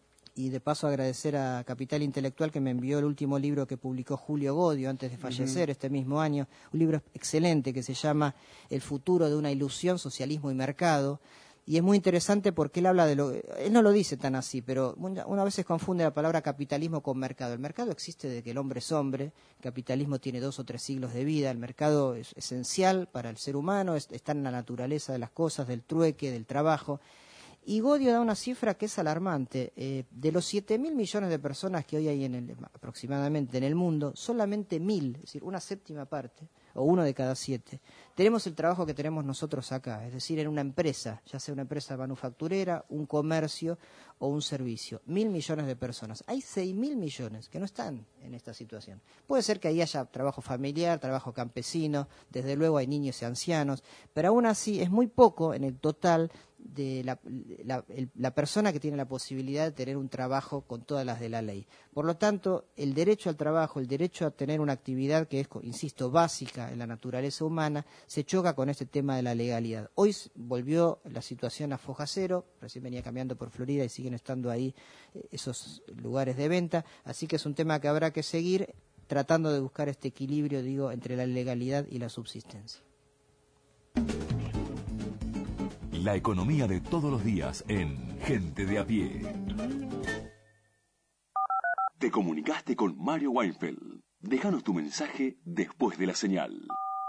y de paso agradecer a Capital Intelectual que me envió el último libro que publicó Julio Godio antes de fallecer este mismo año, un libro excelente que se llama El futuro de una ilusión, socialismo y mercado. Y es muy interesante porque él habla él no lo dice tan así, pero una vez confunde la palabra capitalismo con mercado. El mercado existe desde que el hombre es hombre, el capitalismo tiene 2 o 3 siglos de vida, el mercado es esencial para el ser humano, está en la naturaleza de las cosas, del trueque, del trabajo. Y Godio da una cifra que es alarmante. De los 7.000 millones de personas que hoy hay aproximadamente en el mundo, solamente 1.000, es decir, una séptima parte, o 1 de cada 7, tenemos el trabajo que tenemos nosotros acá, es decir, en una empresa, ya sea una empresa manufacturera, un comercio o un servicio. 1.000 millones de personas. Hay 6.000 millones que no están en esta situación. Puede ser que ahí haya trabajo familiar, trabajo campesino, desde luego hay niños y ancianos, pero aún así es muy poco en el total de la persona que tiene la posibilidad de tener un trabajo con todas las de la ley. Por lo tanto, el derecho al trabajo, el derecho a tener una actividad que es, insisto, básica en la naturaleza humana, se choca con este tema de la legalidad. Hoy volvió la situación a foja cero, recién venía cambiando por Florida y siguen estando ahí esos lugares de venta, así que es un tema que habrá que seguir tratando de buscar este equilibrio, digo, entre la legalidad y la subsistencia. La economía de todos los días en Gente de a Pie. Te comunicaste con Mario Weinfeld. Déjanos tu mensaje después de la señal.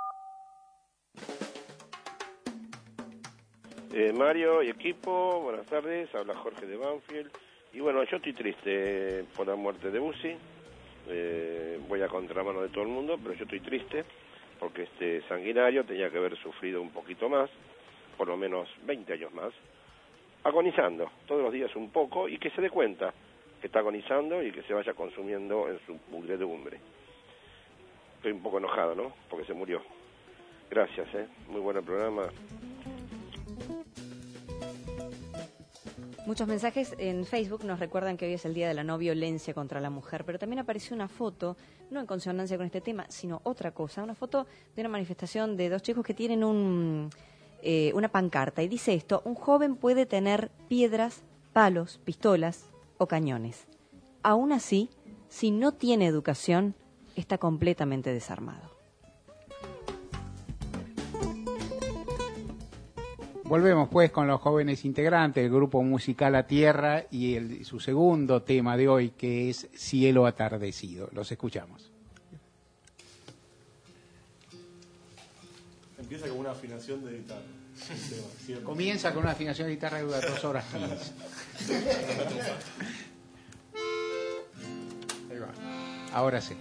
Mario y equipo, buenas tardes, habla Jorge de Banfield. Y bueno, yo estoy triste por la muerte de Bussi. Voy a contramano de todo el mundo, pero yo estoy triste porque este sanguinario tenía que haber sufrido un poquito más, por lo menos 20 años más, agonizando todos los días un poco y que se dé cuenta que está agonizando y que se vaya consumiendo en su pudredumbre. Estoy un poco enojado, ¿no? Porque se murió. Gracias, muy buen programa. Muchos mensajes en Facebook nos recuerdan que hoy es el Día de la No Violencia contra la Mujer, pero también apareció una foto, no en consonancia con este tema, sino otra cosa, una foto de una manifestación de 2 chicos que tienen una pancarta y dice esto: un joven puede tener piedras, palos, pistolas, o cañones. Aún así, si no tiene educación, está completamente desarmado. Volvemos pues con los jóvenes integrantes del grupo musical A Tierra y su segundo tema de hoy, que es Cielo Atardecido. Los escuchamos. Empieza con una afinación de guitarra. Comienza con una afinación de guitarra que dura 2 horas 15. Ahí va. Ahora sí.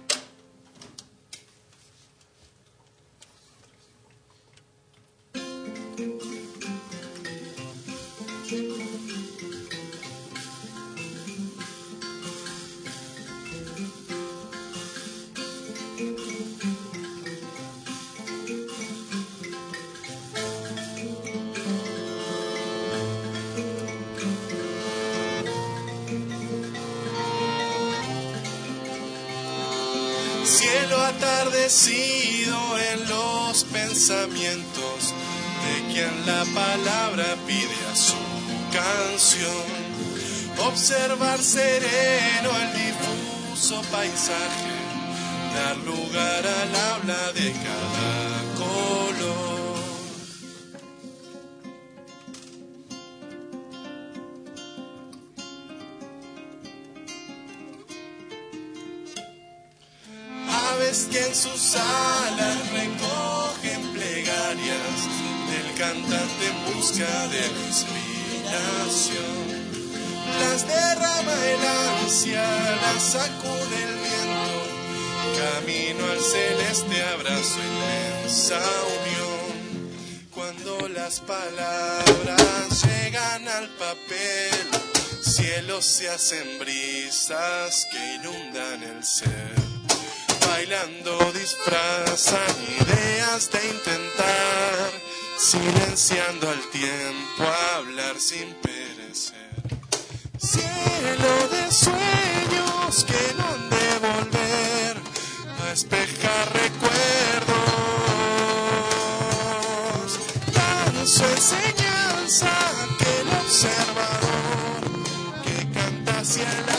Cielo atardecido en los pensamientos de quien la palabra pide a su canción. Observar sereno el difuso paisaje, dar lugar al habla de cada color. Aves que en sus alas recogen plegarias del cantante en busca de la inspiración. Las derrama el ansia, las sacude el viento, camino al celeste abrazo, inmensa unión. Cuando las palabras llegan al papel, cielos se hacen brisas que inundan el ser. Bailando disfrazan ideas de intentar, silenciando al tiempo, hablar sin perecer. Cielo de sueños que no han de volver a espejar recuerdos. Danzo enseñanza que el observador que canta hacia el alba.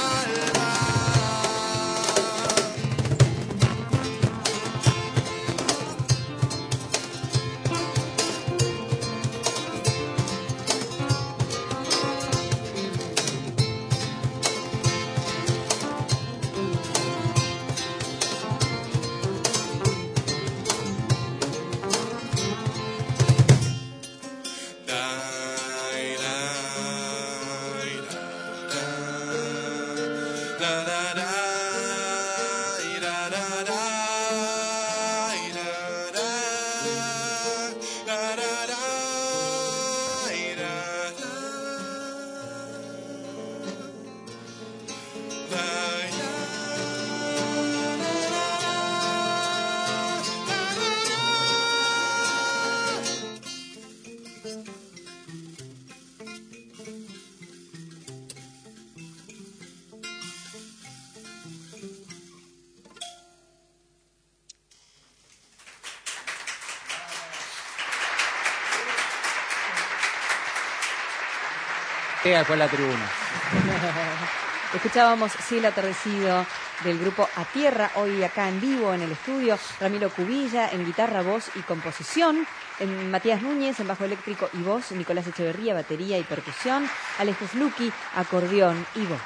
Fue la tribuna. Escuchábamos Cielo Atardecido del grupo A Tierra, hoy acá en vivo en el estudio. Ramiro Cubilla en guitarra, voz y composición, en Matías Núñez en bajo eléctrico y voz, Nicolás Echeverría batería y percusión, Alejo Sluki acordeón y voz.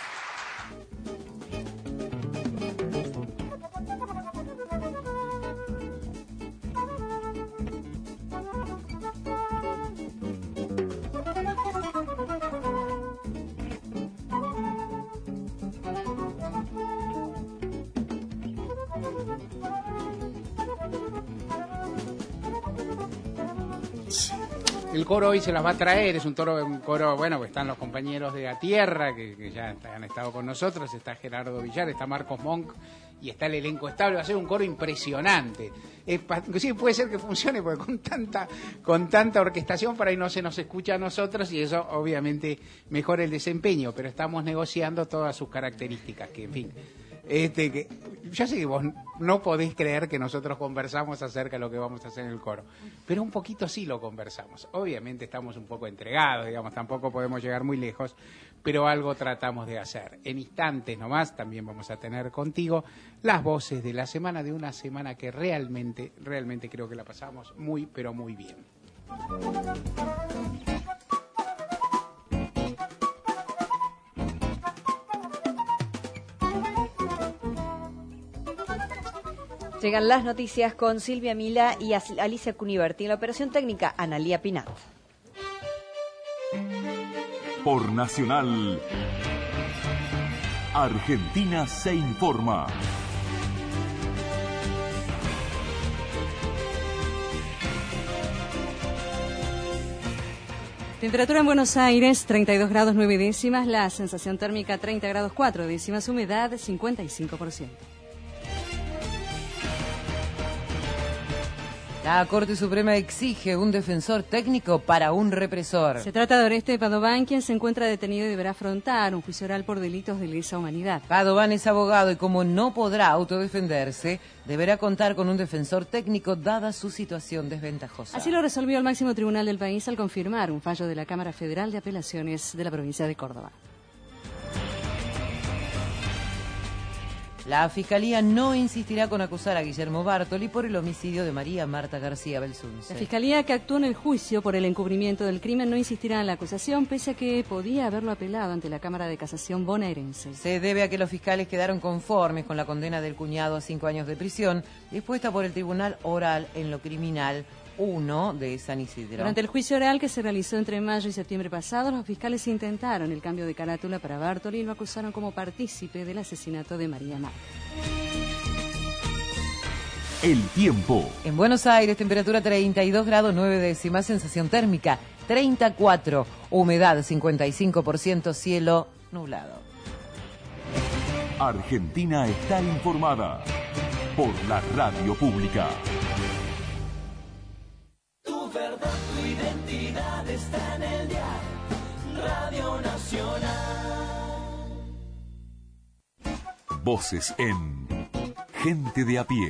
El coro hoy se las va a traer, es un coro, bueno, pues están los compañeros de A Tierra, que ya han estado con nosotros, está Gerardo Villar, está Marcos Monk y está el elenco estable, va a ser un coro impresionante. Inclusive puede ser que funcione, porque con tanta orquestación por ahí no se nos escucha a nosotros y eso obviamente mejora el desempeño, pero estamos negociando todas sus características, que en fin... yo sé que vos no podés creer que nosotros conversamos acerca de lo que vamos a hacer en el coro, pero un poquito sí lo conversamos. Obviamente estamos un poco entregados, digamos, tampoco podemos llegar muy lejos, pero algo tratamos de hacer. En instantes nomás también vamos a tener contigo las voces de la semana, de una semana que realmente creo que la pasamos muy, pero muy bien. Llegan las noticias con Silvia Mila y Alicia Cuniverti. En la operación técnica, Analía Pinat. Por Nacional, Argentina se informa. Temperatura en Buenos Aires, 32 grados 9 décimas, la sensación térmica 30 grados 4 décimas, humedad 55%. La Corte Suprema exige un defensor técnico para un represor. Se trata de Oreste Padovan, quien se encuentra detenido y deberá afrontar un juicio oral por delitos de lesa humanidad. Padovan es abogado y como no podrá autodefenderse, deberá contar con un defensor técnico dada su situación desventajosa. Así lo resolvió el máximo tribunal del país al confirmar un fallo de la Cámara Federal de Apelaciones de la provincia de Córdoba. La Fiscalía no insistirá con acusar a Guillermo Bartoli por el homicidio de María Marta García Belsunce. La Fiscalía, que actuó en el juicio por el encubrimiento del crimen, no insistirá en la acusación, pese a que podía haberlo apelado ante la Cámara de Casación bonaerense. Se debe a que los fiscales quedaron conformes con la condena del cuñado a 5 años de prisión, dispuesta por el Tribunal Oral en lo Criminal 1 de San Isidro. Durante el juicio oral que se realizó entre mayo y septiembre pasado, los fiscales intentaron el cambio de carátula para Bartoli y lo acusaron como partícipe del asesinato de María Marta. El tiempo. En Buenos Aires, temperatura 32 grados 9 décimas, sensación térmica 34, humedad 55%, cielo nublado. Argentina está informada por la radio pública. Tu verdad, tu identidad está en el dial. Radio Nacional. Voces en Gente de a pie.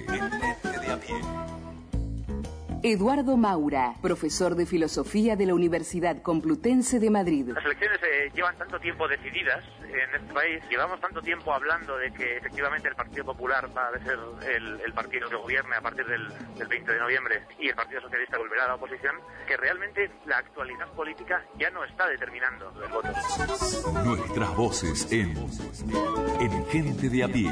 Eduardo Maura, profesor de Filosofía de la Universidad Complutense de Madrid. Las elecciones llevan tanto tiempo decididas en este país, llevamos tanto tiempo hablando de que efectivamente el Partido Popular va a ser el partido que gobierne a partir del 20 de noviembre y el Partido Socialista volverá a la oposición, que realmente la actualidad política ya no está determinando el voto. Nuestras voces en Gente de a pie.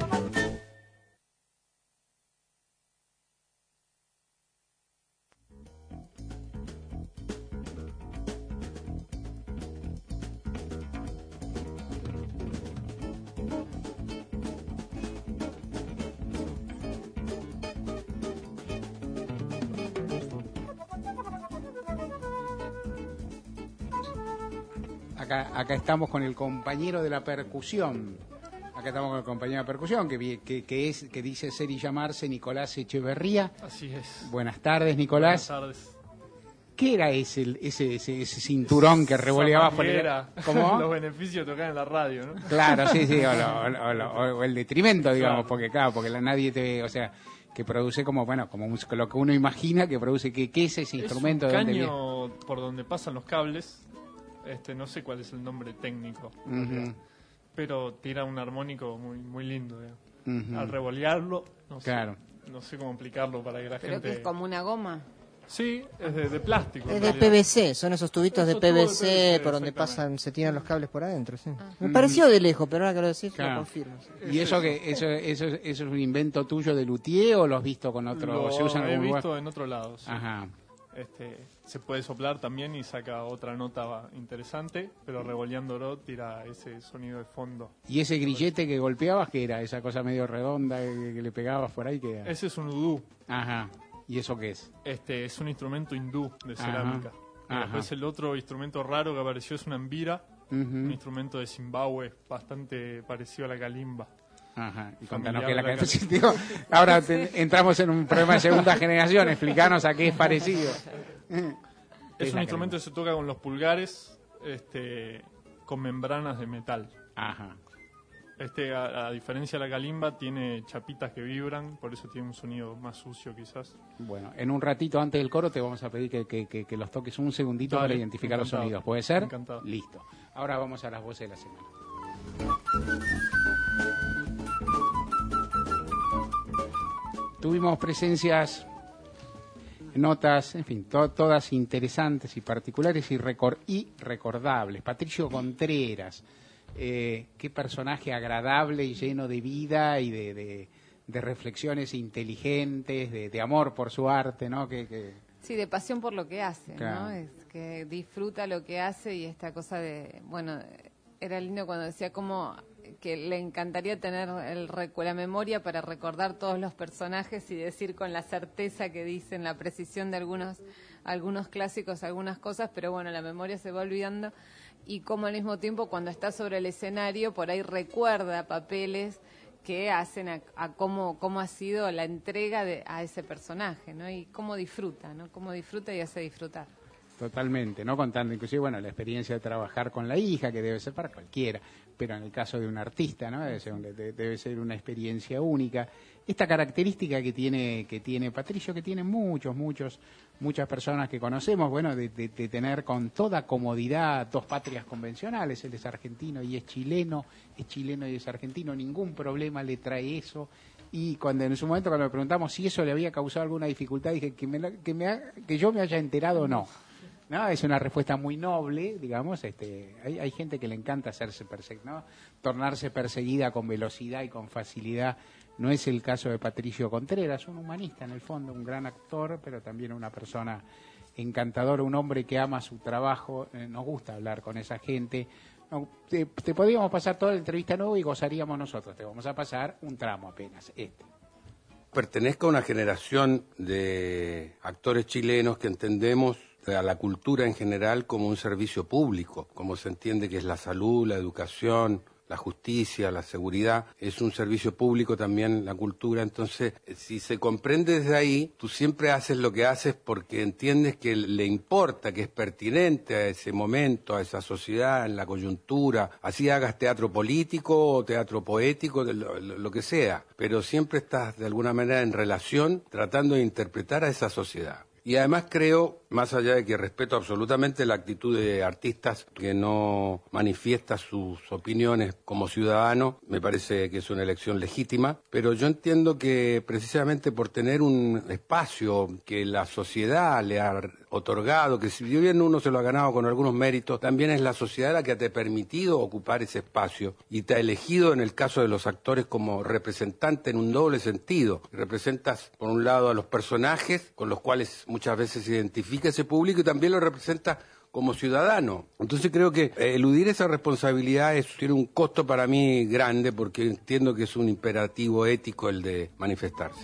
Acá estamos con el compañero de la percusión. Acá estamos con el compañero de la percusión, que dice ser y llamarse Nicolás Echeverría. Así es. Buenas tardes, Nicolás. Buenas tardes. ¿Qué era ese cinturón que revoleaba por el... ¿Cómo? Los beneficios de tocar en la radio, ¿no? Claro, sí, o el detrimento, digamos, claro. porque nadie te ve, o sea, que produce como lo que uno imagina que produce, ¿qué es ese instrumento? Es un caño por donde pasan los cables. No sé cuál es el nombre técnico, pero tira un armónico muy muy lindo. Al revolearlo, no sé cómo explicarlo para que la gente... ¿Pero que es como una goma? Sí, es de plástico. Es de PVC, son esos tubitos de PVC por donde se tiran los cables por adentro. Sí. Me pareció de lejos, pero ahora que lo decís, lo confirmo. Sí. ¿Y eso es un invento tuyo de luthier o lo has visto con otro? ¿Se usa en algún lugar? He visto en otro lado, sí. Ajá. Se puede soplar también y saca otra nota interesante, pero revoleándolo tira ese sonido de fondo. ¿Y ese grillete que golpeabas, qué era? ¿Esa cosa medio redonda que le pegabas por ahí? ¿Qué era? Ese es un udú. Ajá. ¿Y eso qué es? Es un instrumento hindú de cerámica. Y después el otro instrumento raro que apareció es una ambira, un instrumento de Zimbabue bastante parecido a la kalimba. Ajá, y contanos qué es la que... Ahora entramos en un problema de segunda generación, explícanos a qué es parecido. Es un instrumento que se toca con los pulgares, con membranas de metal. Ajá. A diferencia de la calimba, tiene chapitas que vibran, por eso tiene un sonido más sucio quizás. Bueno, en un ratito antes del coro te vamos a pedir que los toques un segundito. Dale, para identificar los sonidos. ¿Puede ser? Encantado. Listo. Ahora vamos a las voces de la semana. Tuvimos presencias, notas, en fin, todas interesantes y particulares y recordables. Patricio Contreras, qué personaje agradable y lleno de vida y de reflexiones inteligentes, de amor por su arte, ¿no? Sí, de pasión por lo que hace, claro, ¿no? Es que disfruta lo que hace y esta cosa de, bueno, era lindo cuando decía como que le encantaría tener la memoria para recordar todos los personajes y decir con la certeza que dicen, la precisión de algunos clásicos, algunas cosas, pero bueno, la memoria se va olvidando y como al mismo tiempo cuando está sobre el escenario por ahí recuerda papeles que hacen a cómo ha sido la entrega a ese personaje, ¿no? Y cómo disfruta, ¿no? Cómo disfruta y hace disfrutar. Totalmente, ¿no? Contando inclusive, bueno, la experiencia de trabajar con la hija, que debe ser para cualquiera, pero en el caso de un artista, ¿no? Debe ser una experiencia única. Esta característica que tiene Patricio, que tiene muchas personas que conocemos, bueno, de tener con toda comodidad dos patrias convencionales, él es argentino y es chileno y es argentino, ningún problema le trae eso. Y en su momento cuando me preguntamos si eso le había causado alguna dificultad, dije que yo me haya enterado, no. No, es una respuesta muy noble, digamos. Hay gente que le encanta hacerse ¿no? Tornarse perseguida con velocidad y con facilidad. No es el caso de Patricio Contreras, un humanista en el fondo, un gran actor, pero también una persona encantadora, un hombre que ama su trabajo. Nos gusta hablar con esa gente. No, te podríamos pasar toda la entrevista nueva y gozaríamos nosotros. Te vamos a pasar un tramo apenas, Pertenezco a una generación de actores chilenos que entendemos a la cultura en general como un servicio público, como se entiende que es la salud, la educación, la justicia, la seguridad, es un servicio público también la cultura. Entonces, si se comprende desde ahí, tú siempre haces lo que haces porque entiendes que le importa, que es pertinente a ese momento, a esa sociedad, en la coyuntura, así hagas teatro político o teatro poético, lo que sea, pero siempre estás de alguna manera en relación tratando de interpretar a esa sociedad. Y además creo, más allá de que respeto absolutamente la actitud de artistas que no manifiesta sus opiniones como ciudadano, me parece que es una elección legítima, pero yo entiendo que precisamente por tener un espacio que la sociedad le ha otorgado, que si bien uno se lo ha ganado con algunos méritos, también es la sociedad la que te ha permitido ocupar ese espacio y te ha elegido en el caso de los actores como representante en un doble sentido. Representas por un lado a los personajes con los cuales muchas veces se identifica ese público y también lo representa como ciudadano. Entonces creo que eludir esa responsabilidad tiene un costo para mí grande porque entiendo que es un imperativo ético el de manifestarse.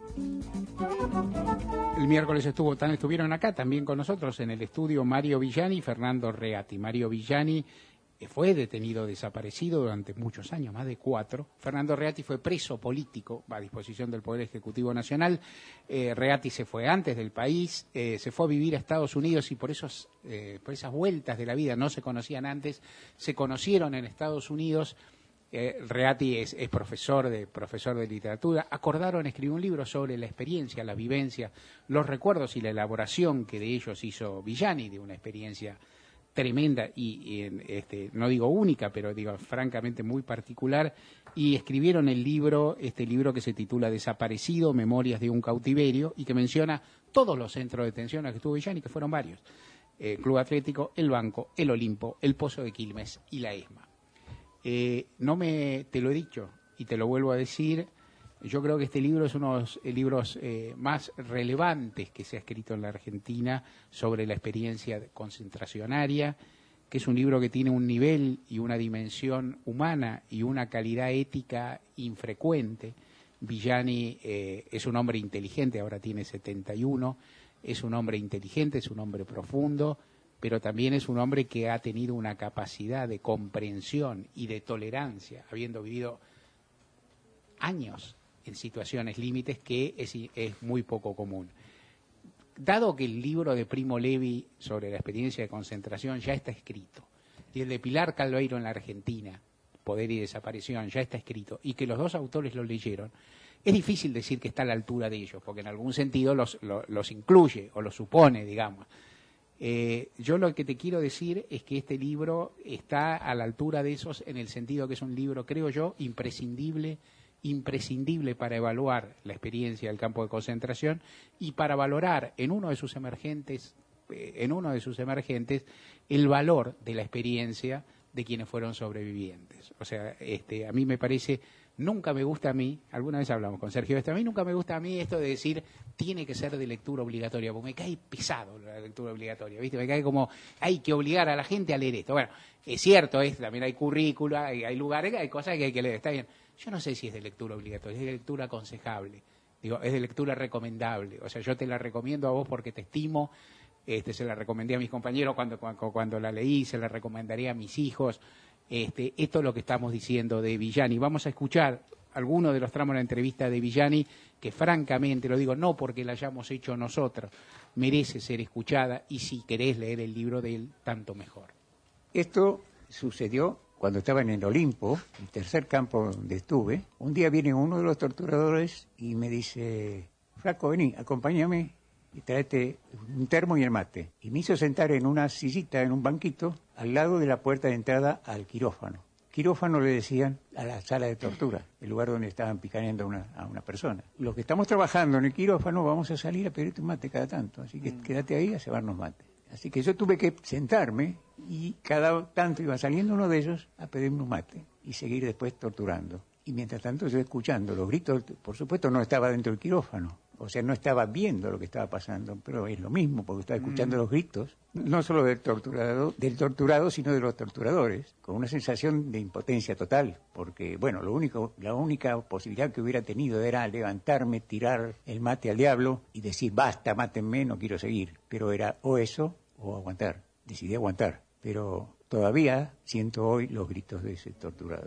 El miércoles estuvieron acá también con nosotros en el estudio Mario Villani y Fernando Reati. Mario Villani fue detenido desaparecido durante muchos años, más de 4. Fernando Reati fue preso político a disposición del Poder Ejecutivo Nacional. Reati se fue antes del país, se fue a vivir a Estados Unidos y por esas vueltas de la vida, no se conocían antes, se conocieron en Estados Unidos. Reati es profesor de literatura. Acordaron escribir un libro sobre la experiencia, la vivencia, los recuerdos y la elaboración que de ellos hizo Villani, de una experiencia tremenda y no digo única, pero digo francamente muy particular, y escribieron este libro que se titula Desaparecido, Memorias de un cautiverio, y que menciona todos los centros de detención a los que estuvo Villani, que fueron varios: Club Atlético, el Banco, el Olimpo, el Pozo de Quilmes y la ESMA. Te lo he dicho y te lo vuelvo a decir, yo creo que este libro es uno de los libros más relevantes que se ha escrito en la Argentina sobre la experiencia concentracionaria, que es un libro que tiene un nivel y una dimensión humana y una calidad ética infrecuente. Villani es un hombre inteligente, ahora tiene 71, es un hombre inteligente, es un hombre profundo, pero también es un hombre que ha tenido una capacidad de comprensión y de tolerancia, habiendo vivido años en situaciones límites, que es muy poco común. Dado que el libro de Primo Levi sobre la experiencia de concentración ya está escrito, y el de Pilar Calveiro en la Argentina, Poder y Desaparición, ya está escrito, y que los dos autores lo leyeron, es difícil decir que está a la altura de ellos, porque en algún sentido los incluye o los supone, digamos. Yo lo que te quiero decir es que este libro está a la altura de esos en el sentido que es un libro, creo yo, imprescindible para evaluar la experiencia del campo de concentración y para valorar en uno de sus emergentes el valor de la experiencia de quienes fueron sobrevivientes. O sea, a mí me parece, nunca me gusta a mí, alguna vez hablamos con Sergio, a mí nunca me gusta a mí esto de decir tiene que ser de lectura obligatoria, porque me cae pesado la lectura obligatoria, ¿viste? Me cae como hay que obligar a la gente a leer esto. Bueno, es cierto, también hay currícula, hay lugares, hay cosas que hay que leer, está bien. Yo no sé si es de lectura obligatoria, es de lectura aconsejable, es de lectura recomendable. O sea, yo te la recomiendo a vos porque te estimo. Se la recomendé a mis compañeros cuando la leí, se la recomendaría a mis hijos. Esto es lo que estamos diciendo de Villani. Vamos a escuchar algunos de los tramos de la entrevista de Villani, que francamente, lo digo, no porque la hayamos hecho nosotros, merece ser escuchada, y si querés leer el libro de él, tanto mejor. Esto sucedió cuando estaba en el Olimpo, el tercer campo donde estuve. Un día viene uno de los torturadores y me dice, flaco, vení, acompáñame y tráete un termo y el mate. Y me hizo sentar en una sillita, en un banquito, al lado de la puerta de entrada al quirófano. Quirófano le decían a la sala de tortura, el lugar donde estaban picaneando a una persona. Los que estamos trabajando en el quirófano vamos a salir a pedirte un mate cada tanto, así que quédate ahí a llevarnos mate. Así que yo tuve que sentarme y cada tanto iba saliendo uno de ellos a pedirme un mate y seguir después torturando. Y mientras tanto yo escuchando los gritos, por supuesto no estaba dentro del quirófano, o sea, no estaba viendo lo que estaba pasando, pero es lo mismo, porque estaba escuchando los gritos, no solo del torturado, sino de los torturadores, con una sensación de impotencia total, porque, bueno, la única posibilidad que hubiera tenido era levantarme, tirar el mate al diablo y decir, basta, mátenme, no quiero seguir. Pero era o eso o aguantar. Decidí aguantar, pero todavía siento hoy los gritos de ese torturado.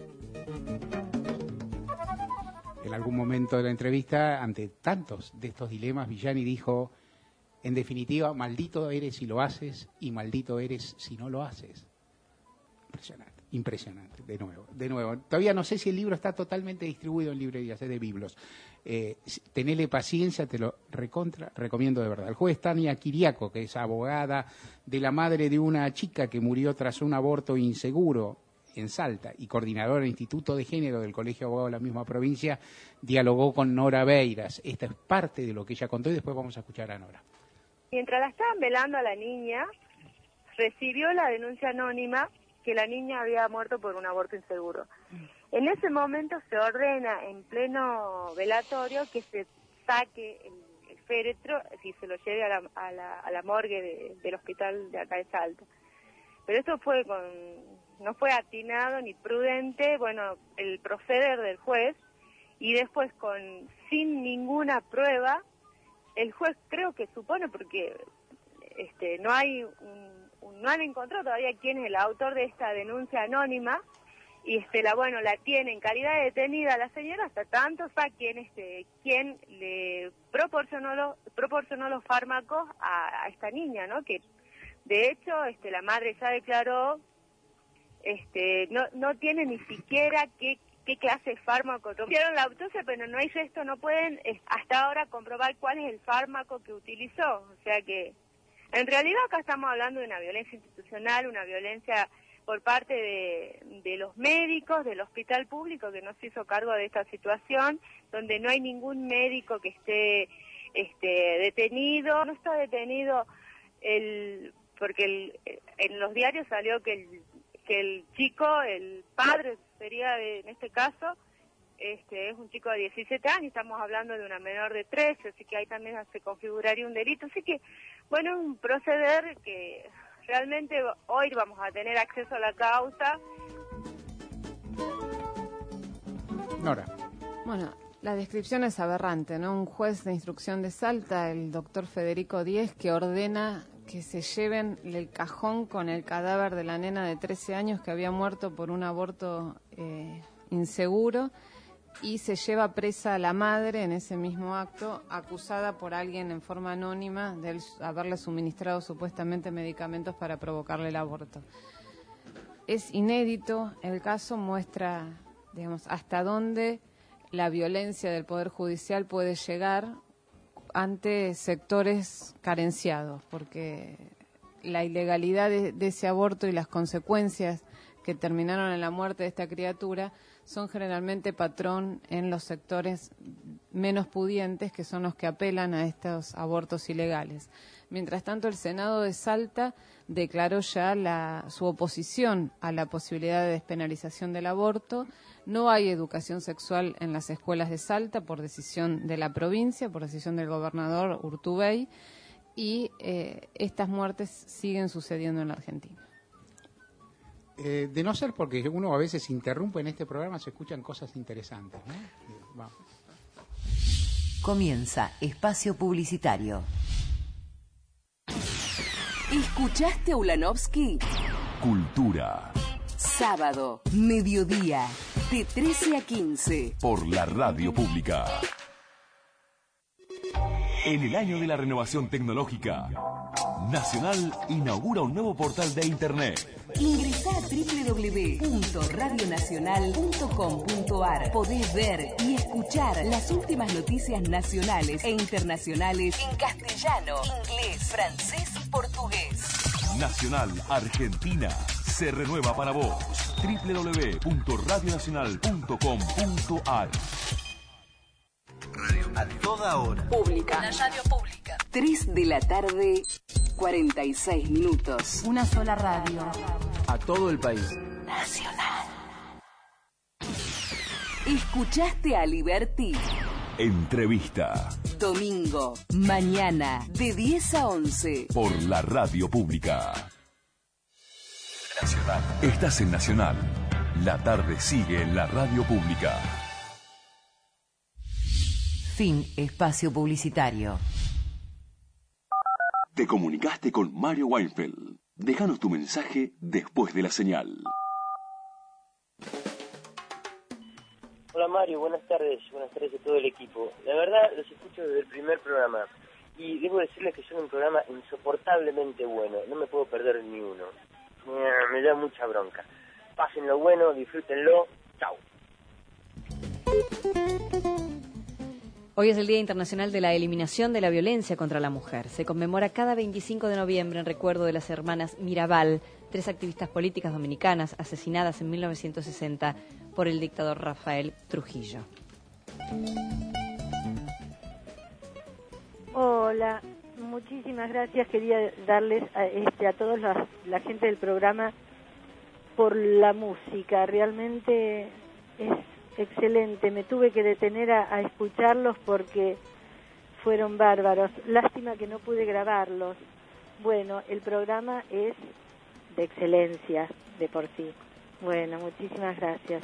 En algún momento de la entrevista, ante tantos de estos dilemas, Villani dijo, en definitiva, maldito eres si lo haces y maldito eres si no lo haces. Impresionante, de nuevo. Todavía no sé si el libro está totalmente distribuido en librerías, de Biblos. Tenele paciencia, te lo recomiendo de verdad. El juez Tania Kiriaco, que es abogada de la madre de una chica que murió tras un aborto inseguro en Salta y coordinadora del Instituto de Género del Colegio de Abogados de la misma provincia, dialogó con Nora Beiras. Esta es parte de lo que ella contó y después vamos a escuchar a Nora. Mientras la estaban velando a la niña, recibió la denuncia anónima que la niña había muerto por un aborto inseguro. En ese momento se ordena en pleno velatorio que se saque el féretro y se lo lleve a la morgue del hospital de acá de Salta. Pero esto no fue atinado ni prudente, bueno, el proceder del juez, y después sin ninguna prueba, el juez creo que supone, porque no han encontrado todavía quién es el autor de esta denuncia anónima, y la tiene en calidad de detenida la señora hasta tanto quién le proporcionó los fármacos a esta niña, ¿no? Que de hecho la madre ya declaró no tiene ni siquiera qué clase de fármaco. Hicieron la autopsia, pero no hay esto, no pueden hasta ahora comprobar cuál es el fármaco que utilizó. O sea que, en realidad acá estamos hablando de una violencia institucional, una violencia por parte de los médicos, del hospital público que no se hizo cargo de esta situación, donde no hay ningún médico que esté detenido. No está detenido porque en los diarios salió que el chico, el padre sería en este caso, es un chico de 17 años, estamos hablando de una menor de 13, así que ahí también se configuraría un delito. Así que, bueno, un proceder que realmente hoy vamos a tener acceso a la causa. Nora. Bueno, la descripción es aberrante, ¿no? Un juez de instrucción de Salta, el doctor Federico Díez, que ordena que se lleven el cajón con el cadáver de la nena de 13 años que había muerto por un aborto inseguro, y se lleva presa a la madre en ese mismo acto, acusada por alguien en forma anónima de haberle suministrado supuestamente medicamentos para provocarle el aborto. Es inédito, el caso muestra, digamos, hasta dónde la violencia del Poder Judicial puede llegar ante sectores carenciados, porque la ilegalidad de ese aborto y las consecuencias que terminaron en la muerte de esta criatura son generalmente patrón en los sectores menos pudientes, que son los que apelan a estos abortos ilegales. Mientras tanto, el Senado de Salta declaró ya su oposición a la posibilidad de despenalización del aborto. No hay educación sexual en las escuelas de Salta por decisión de la provincia, por decisión del gobernador Urtubey, y estas muertes siguen sucediendo en la Argentina. De no ser porque uno a veces interrumpe en este programa, se escuchan cosas interesantes, ¿no? Vamos. Comienza Espacio Publicitario. ¿Escuchaste a Ulanovsky? Cultura. Sábado, mediodía, de 13 a 15. Por la radio pública. En el año de la renovación tecnológica, Nacional inaugura un nuevo portal de Internet. Ingresá a www.radionacional.com.ar. Podés ver y escuchar las últimas noticias nacionales e internacionales en castellano, inglés, francés y portugués. Nacional Argentina se renueva para vos. www.radionacional.com.ar. A toda hora. Pública. La radio pública. 3 de la tarde, 46 minutos. Una sola radio. A todo el país. Nacional. ¿Escuchaste a Liberty? Entrevista. Domingo, mañana, de 10 a 11. Por la radio pública. Nacional. Estás en Nacional. La tarde sigue en la radio pública. Fin espacio publicitario. Te comunicaste con Mario Weinfeld. Déjanos tu mensaje después de la señal. Hola Mario, buenas tardes a todo el equipo. La verdad los escucho desde el primer programa y debo decirles que son un programa insoportablemente bueno, no me puedo perder ni uno. Me da mucha bronca. Pásenlo bueno, disfrútenlo, chau. Hoy es el Día Internacional de la Eliminación de la Violencia contra la Mujer. Se conmemora cada 25 de noviembre en recuerdo de las hermanas Mirabal, 3 activistas políticas dominicanas asesinadas en 1960 por el dictador Rafael Trujillo. Hola, muchísimas gracias. Quería darles a todos la gente del programa por la música. Realmente es excelente, me tuve que detener a escucharlos porque fueron bárbaros. Lástima que no pude grabarlos. Bueno, el programa es de excelencia de por sí. Bueno, muchísimas gracias.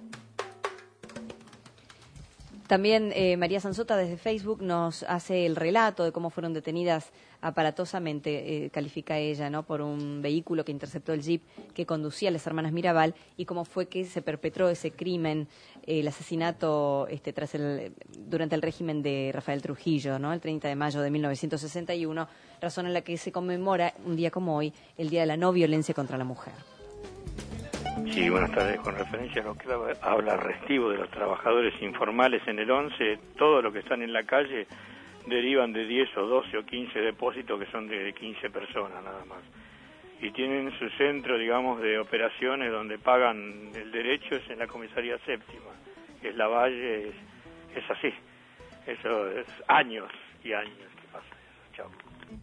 También María Sansota desde Facebook nos hace el relato de cómo fueron detenidas aparatosamente, califica ella, ¿no?, por un vehículo que interceptó el jeep que conducía a las hermanas Mirabal, y cómo fue que se perpetró ese crimen, el asesinato durante el régimen de Rafael Trujillo, ¿no?, el 30 de mayo de 1961, razón en la que se conmemora un día como hoy el Día de la No Violencia contra la Mujer. Sí, buenas tardes. Con referencia a lo que habla Restivo de los trabajadores informales en el 11, todo lo que están en la calle derivan de 10 o 12 o 15 depósitos que son de 15 personas nada más. Y tienen su centro, digamos, de operaciones donde pagan el derecho, es en la comisaría séptima, que es Lavalle, es así. Eso es años y años que pasa eso. Chao.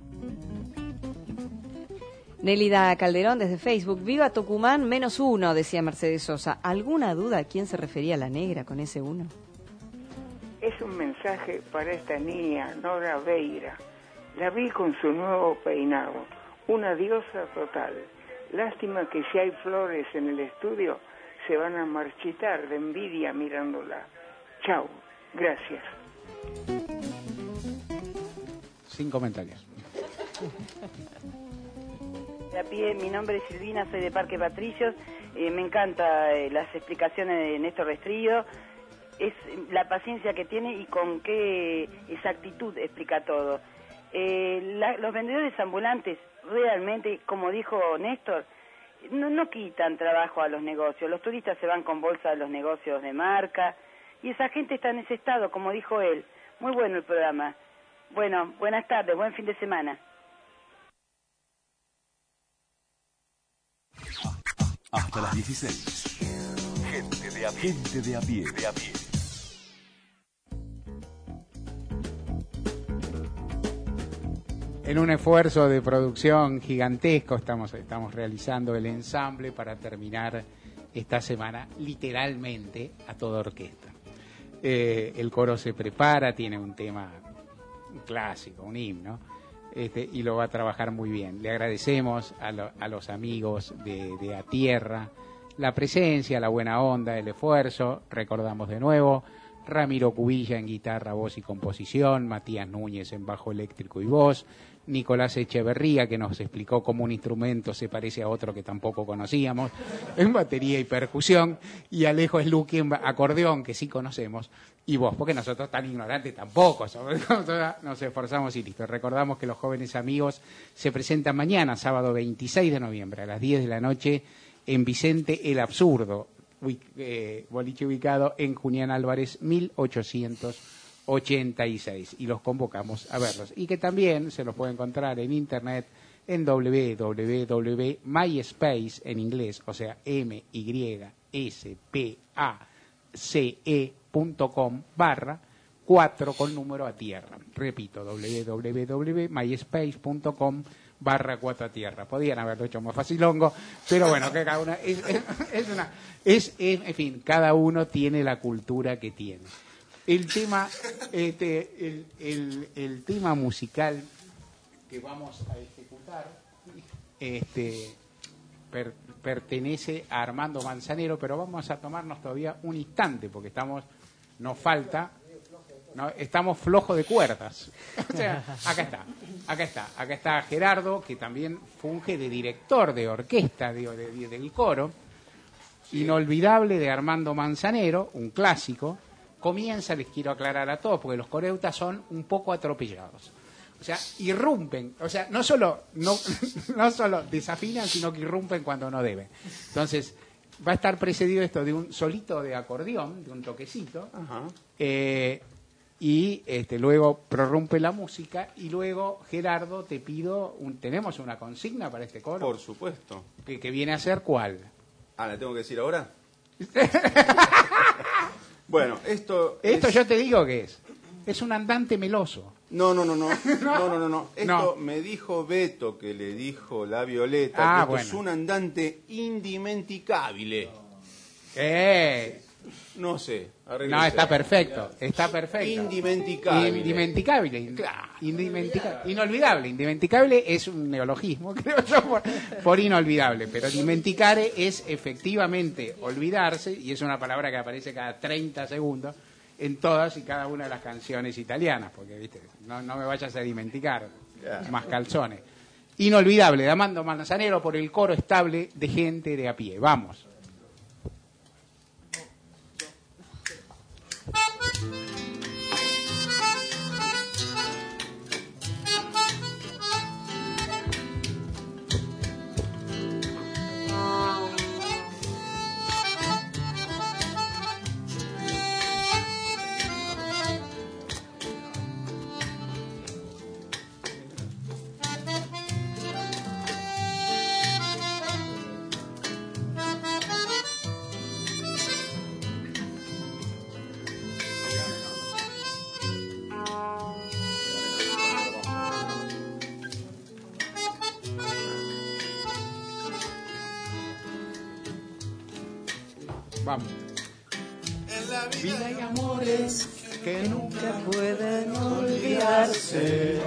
Nélida Calderón desde Facebook. Viva Tucumán, -1, decía Mercedes Sosa. ¿Alguna duda a quién se refería la negra con ese 1? Es un mensaje para esta niña, Nora Beira. La vi con su nuevo peinado. Una diosa total. Lástima que si hay flores en el estudio, se van a marchitar de envidia mirándola. Chau. Gracias. Sin comentarios. Mi nombre es Silvina, soy de Parque Patricios. Me encanta las explicaciones de Néstor Restrillo. Es la paciencia que tiene y con qué exactitud explica todo. Los vendedores ambulantes, realmente, como dijo Néstor, no quitan trabajo a los negocios. Los turistas se van con bolsa de los negocios de marca y esa gente está en ese estado, como dijo él. Muy bueno el programa. Bueno, buenas tardes, buen fin de semana. Hasta las 16. Gente de a pie. Gente de a pie. De a pie. En un esfuerzo de producción gigantesco estamos realizando el ensamble para terminar esta semana literalmente a toda orquesta. El coro se prepara, tiene un tema clásico, un himno, y lo va a trabajar muy bien. Le agradecemos a los amigos de A Tierra la presencia, la buena onda, el esfuerzo. Recordamos de nuevo: Ramiro Cubilla en guitarra, voz y composición, Matías Núñez en bajo eléctrico y voz, Nicolás Echeverría, que nos explicó cómo un instrumento se parece a otro que tampoco conocíamos, en batería y percusión, y Alejo Sluki en acordeón, que sí conocemos, y voz, porque nosotros tan ignorantes tampoco somos, nos esforzamos y listo. Recordamos que los jóvenes amigos se presentan mañana, sábado 26 de noviembre, a las 10 de la noche, en Vicente el Absurdo, boliche ubicado en Julián Álvarez 1886, y los convocamos a verlos, y que también se los puede encontrar en internet en www.myspace en inglés, o sea myspace.com/4 con número a tierra. Repito, www.myspace.com/4 a tierra. Podían haberlo hecho más facilongo, pero bueno, que cada una en fin, cada uno tiene la cultura que tiene. El tema, el tema musical que vamos a ejecutar, pertenece a Armando Manzanero, pero vamos a tomarnos todavía un instante porque estamos flojos de cuerdas. O sea, acá está Gerardo, que también funge de director de orquesta, del coro. Inolvidable de Armando Manzanero, un clásico. Comienza, les quiero aclarar a todos, porque los coreutas son un poco atropellados. O sea, irrumpen, o sea, no solo desafinan, sino que irrumpen cuando no deben. Entonces, va a estar precedido esto de un solito de acordeón, de un toquecito, y luego prorrumpe la música, y luego, Gerardo, te pido, tenemos una consigna para este coro. Por supuesto. Que viene a ser ¿cuál? ¿La tengo que decir ahora? Bueno, esto yo te digo que es un andante meloso. No. Esto me dijo Beto, que le dijo la Violeta, que esto es un andante indimenticable. No sé. No, está perfecto. Indimenticable. Inolvidable. Indimenticable es un neologismo, creo yo, por inolvidable. Pero dimenticare es efectivamente olvidarse, y es una palabra que aparece cada 30 segundos en todas y cada una de las canciones italianas, porque, viste, no me vayas a dimenticar, más calzones. Inolvidable, de Armando Manzanero, por el coro estable de gente de a pie. Vamos. Vamos. Vida y amores que nunca pueden olvidarse,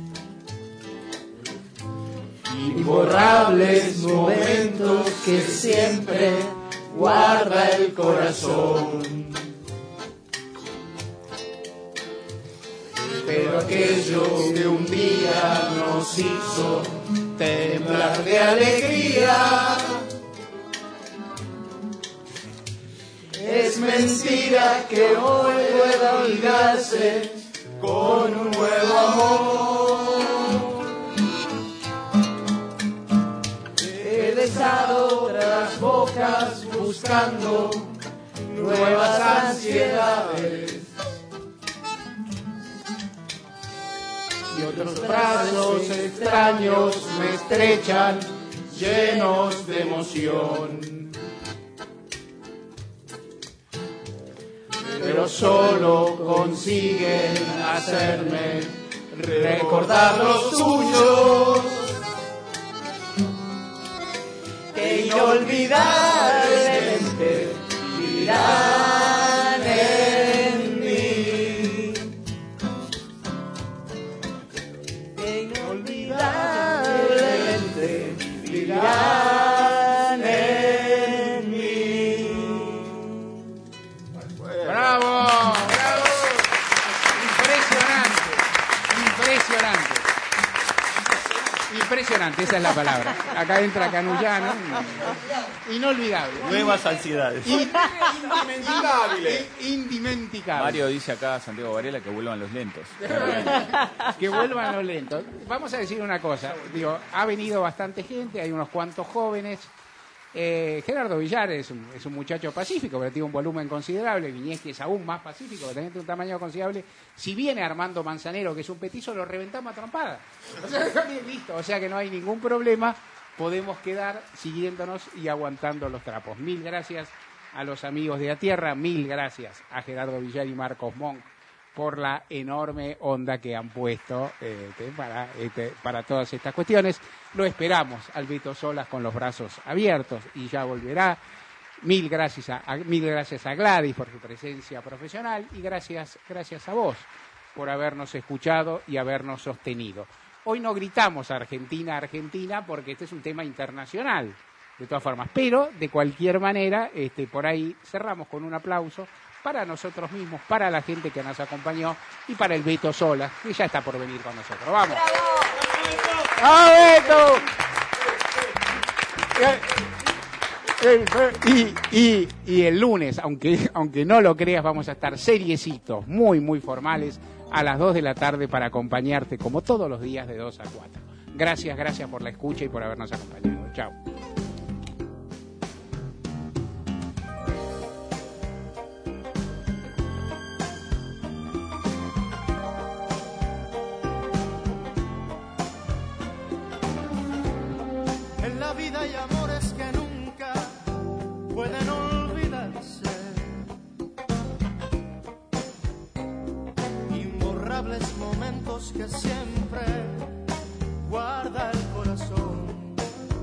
imborrables momentos que siempre guarda el corazón. Pero aquello que un día nos hizo temblar de alegría, es mentira que hoy pueda olvidarse con un nuevo amor. He besado bocas buscando nuevas ansiedades. Y otros brazos extraños me estrechan, llenos de emoción. Pero solo consiguen hacerme recordar los tuyos, que inolvidablemente vivirán en mí, que inolvidablemente vivirán en mí. ¡Bravo! ¡Bravo! Impresionante, esa es la palabra. Acá entra Canullano. Inolvidable. Nuevas ansiedades. Indimenticable. Mario dice acá a Santiago Varela que vuelvan los lentos. Que vuelvan los lentos. Vamos a decir una cosa. Digo, ha venido bastante gente, hay unos cuantos jóvenes. Gerardo Villar es un muchacho pacífico, pero tiene un volumen considerable. Viñeski es aún más pacífico, pero también tiene un tamaño considerable. Si viene Armando Manzanero, que es un petizo, lo reventamos a trompada. O sea, listo. O sea que no hay ningún problema. Podemos quedar siguiéndonos y aguantando los trapos. Mil gracias a los amigos de A Tierra. Mil gracias a Gerardo Villar y Marcos Monk por la enorme onda que han puesto para todas estas cuestiones. Lo esperamos al Beto Solas con los brazos abiertos y ya volverá. Mil gracias a Gladys por su presencia profesional y gracias a vos por habernos escuchado y habernos sostenido. Hoy no gritamos Argentina, Argentina, porque este es un tema internacional, de todas formas. Pero, de cualquier manera, por ahí cerramos con un aplauso para nosotros mismos, para la gente que nos acompañó y para el Beto Solas, que ya está por venir con nosotros. ¡Vamos! ¡Ah, Beto! Y el lunes, aunque no lo creas, vamos a estar seriecitos, muy, muy formales, a las 2 de la tarde para acompañarte, como todos los días, de 2 a 4. Gracias por la escucha y por habernos acompañado. Chao. En la vida hay amores que nunca pueden olvidarse, imborrables momentos que siempre guarda el corazón.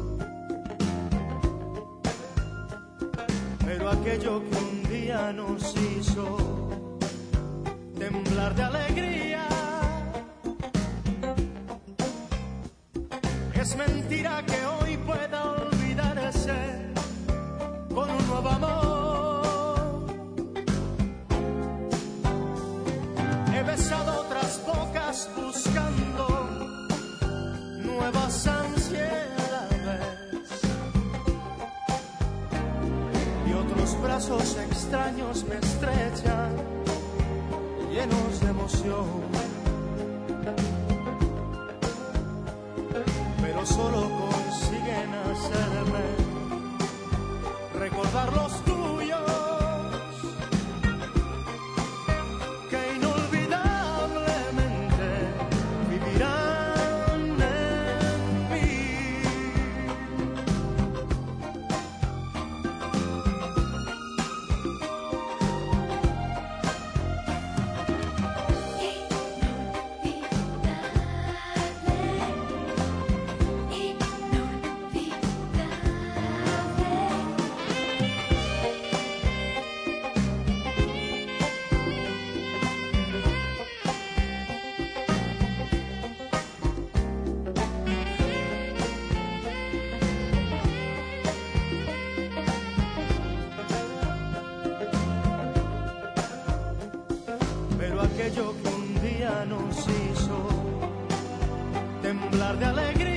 Pero aquello que un día nos hizo temblar de alegría, es mentira que hoy pueda olvidarse con un nuevo amor. He besado otras bocas buscando nuevas ansiedades y otros brazos extraños me estrechan, llenos de emoción. Pero solo consiguen hacerme recordar los tuyos, que inolvidablemente vivirán en mí. Pero aquello que un día nos hizo temblar de alegría,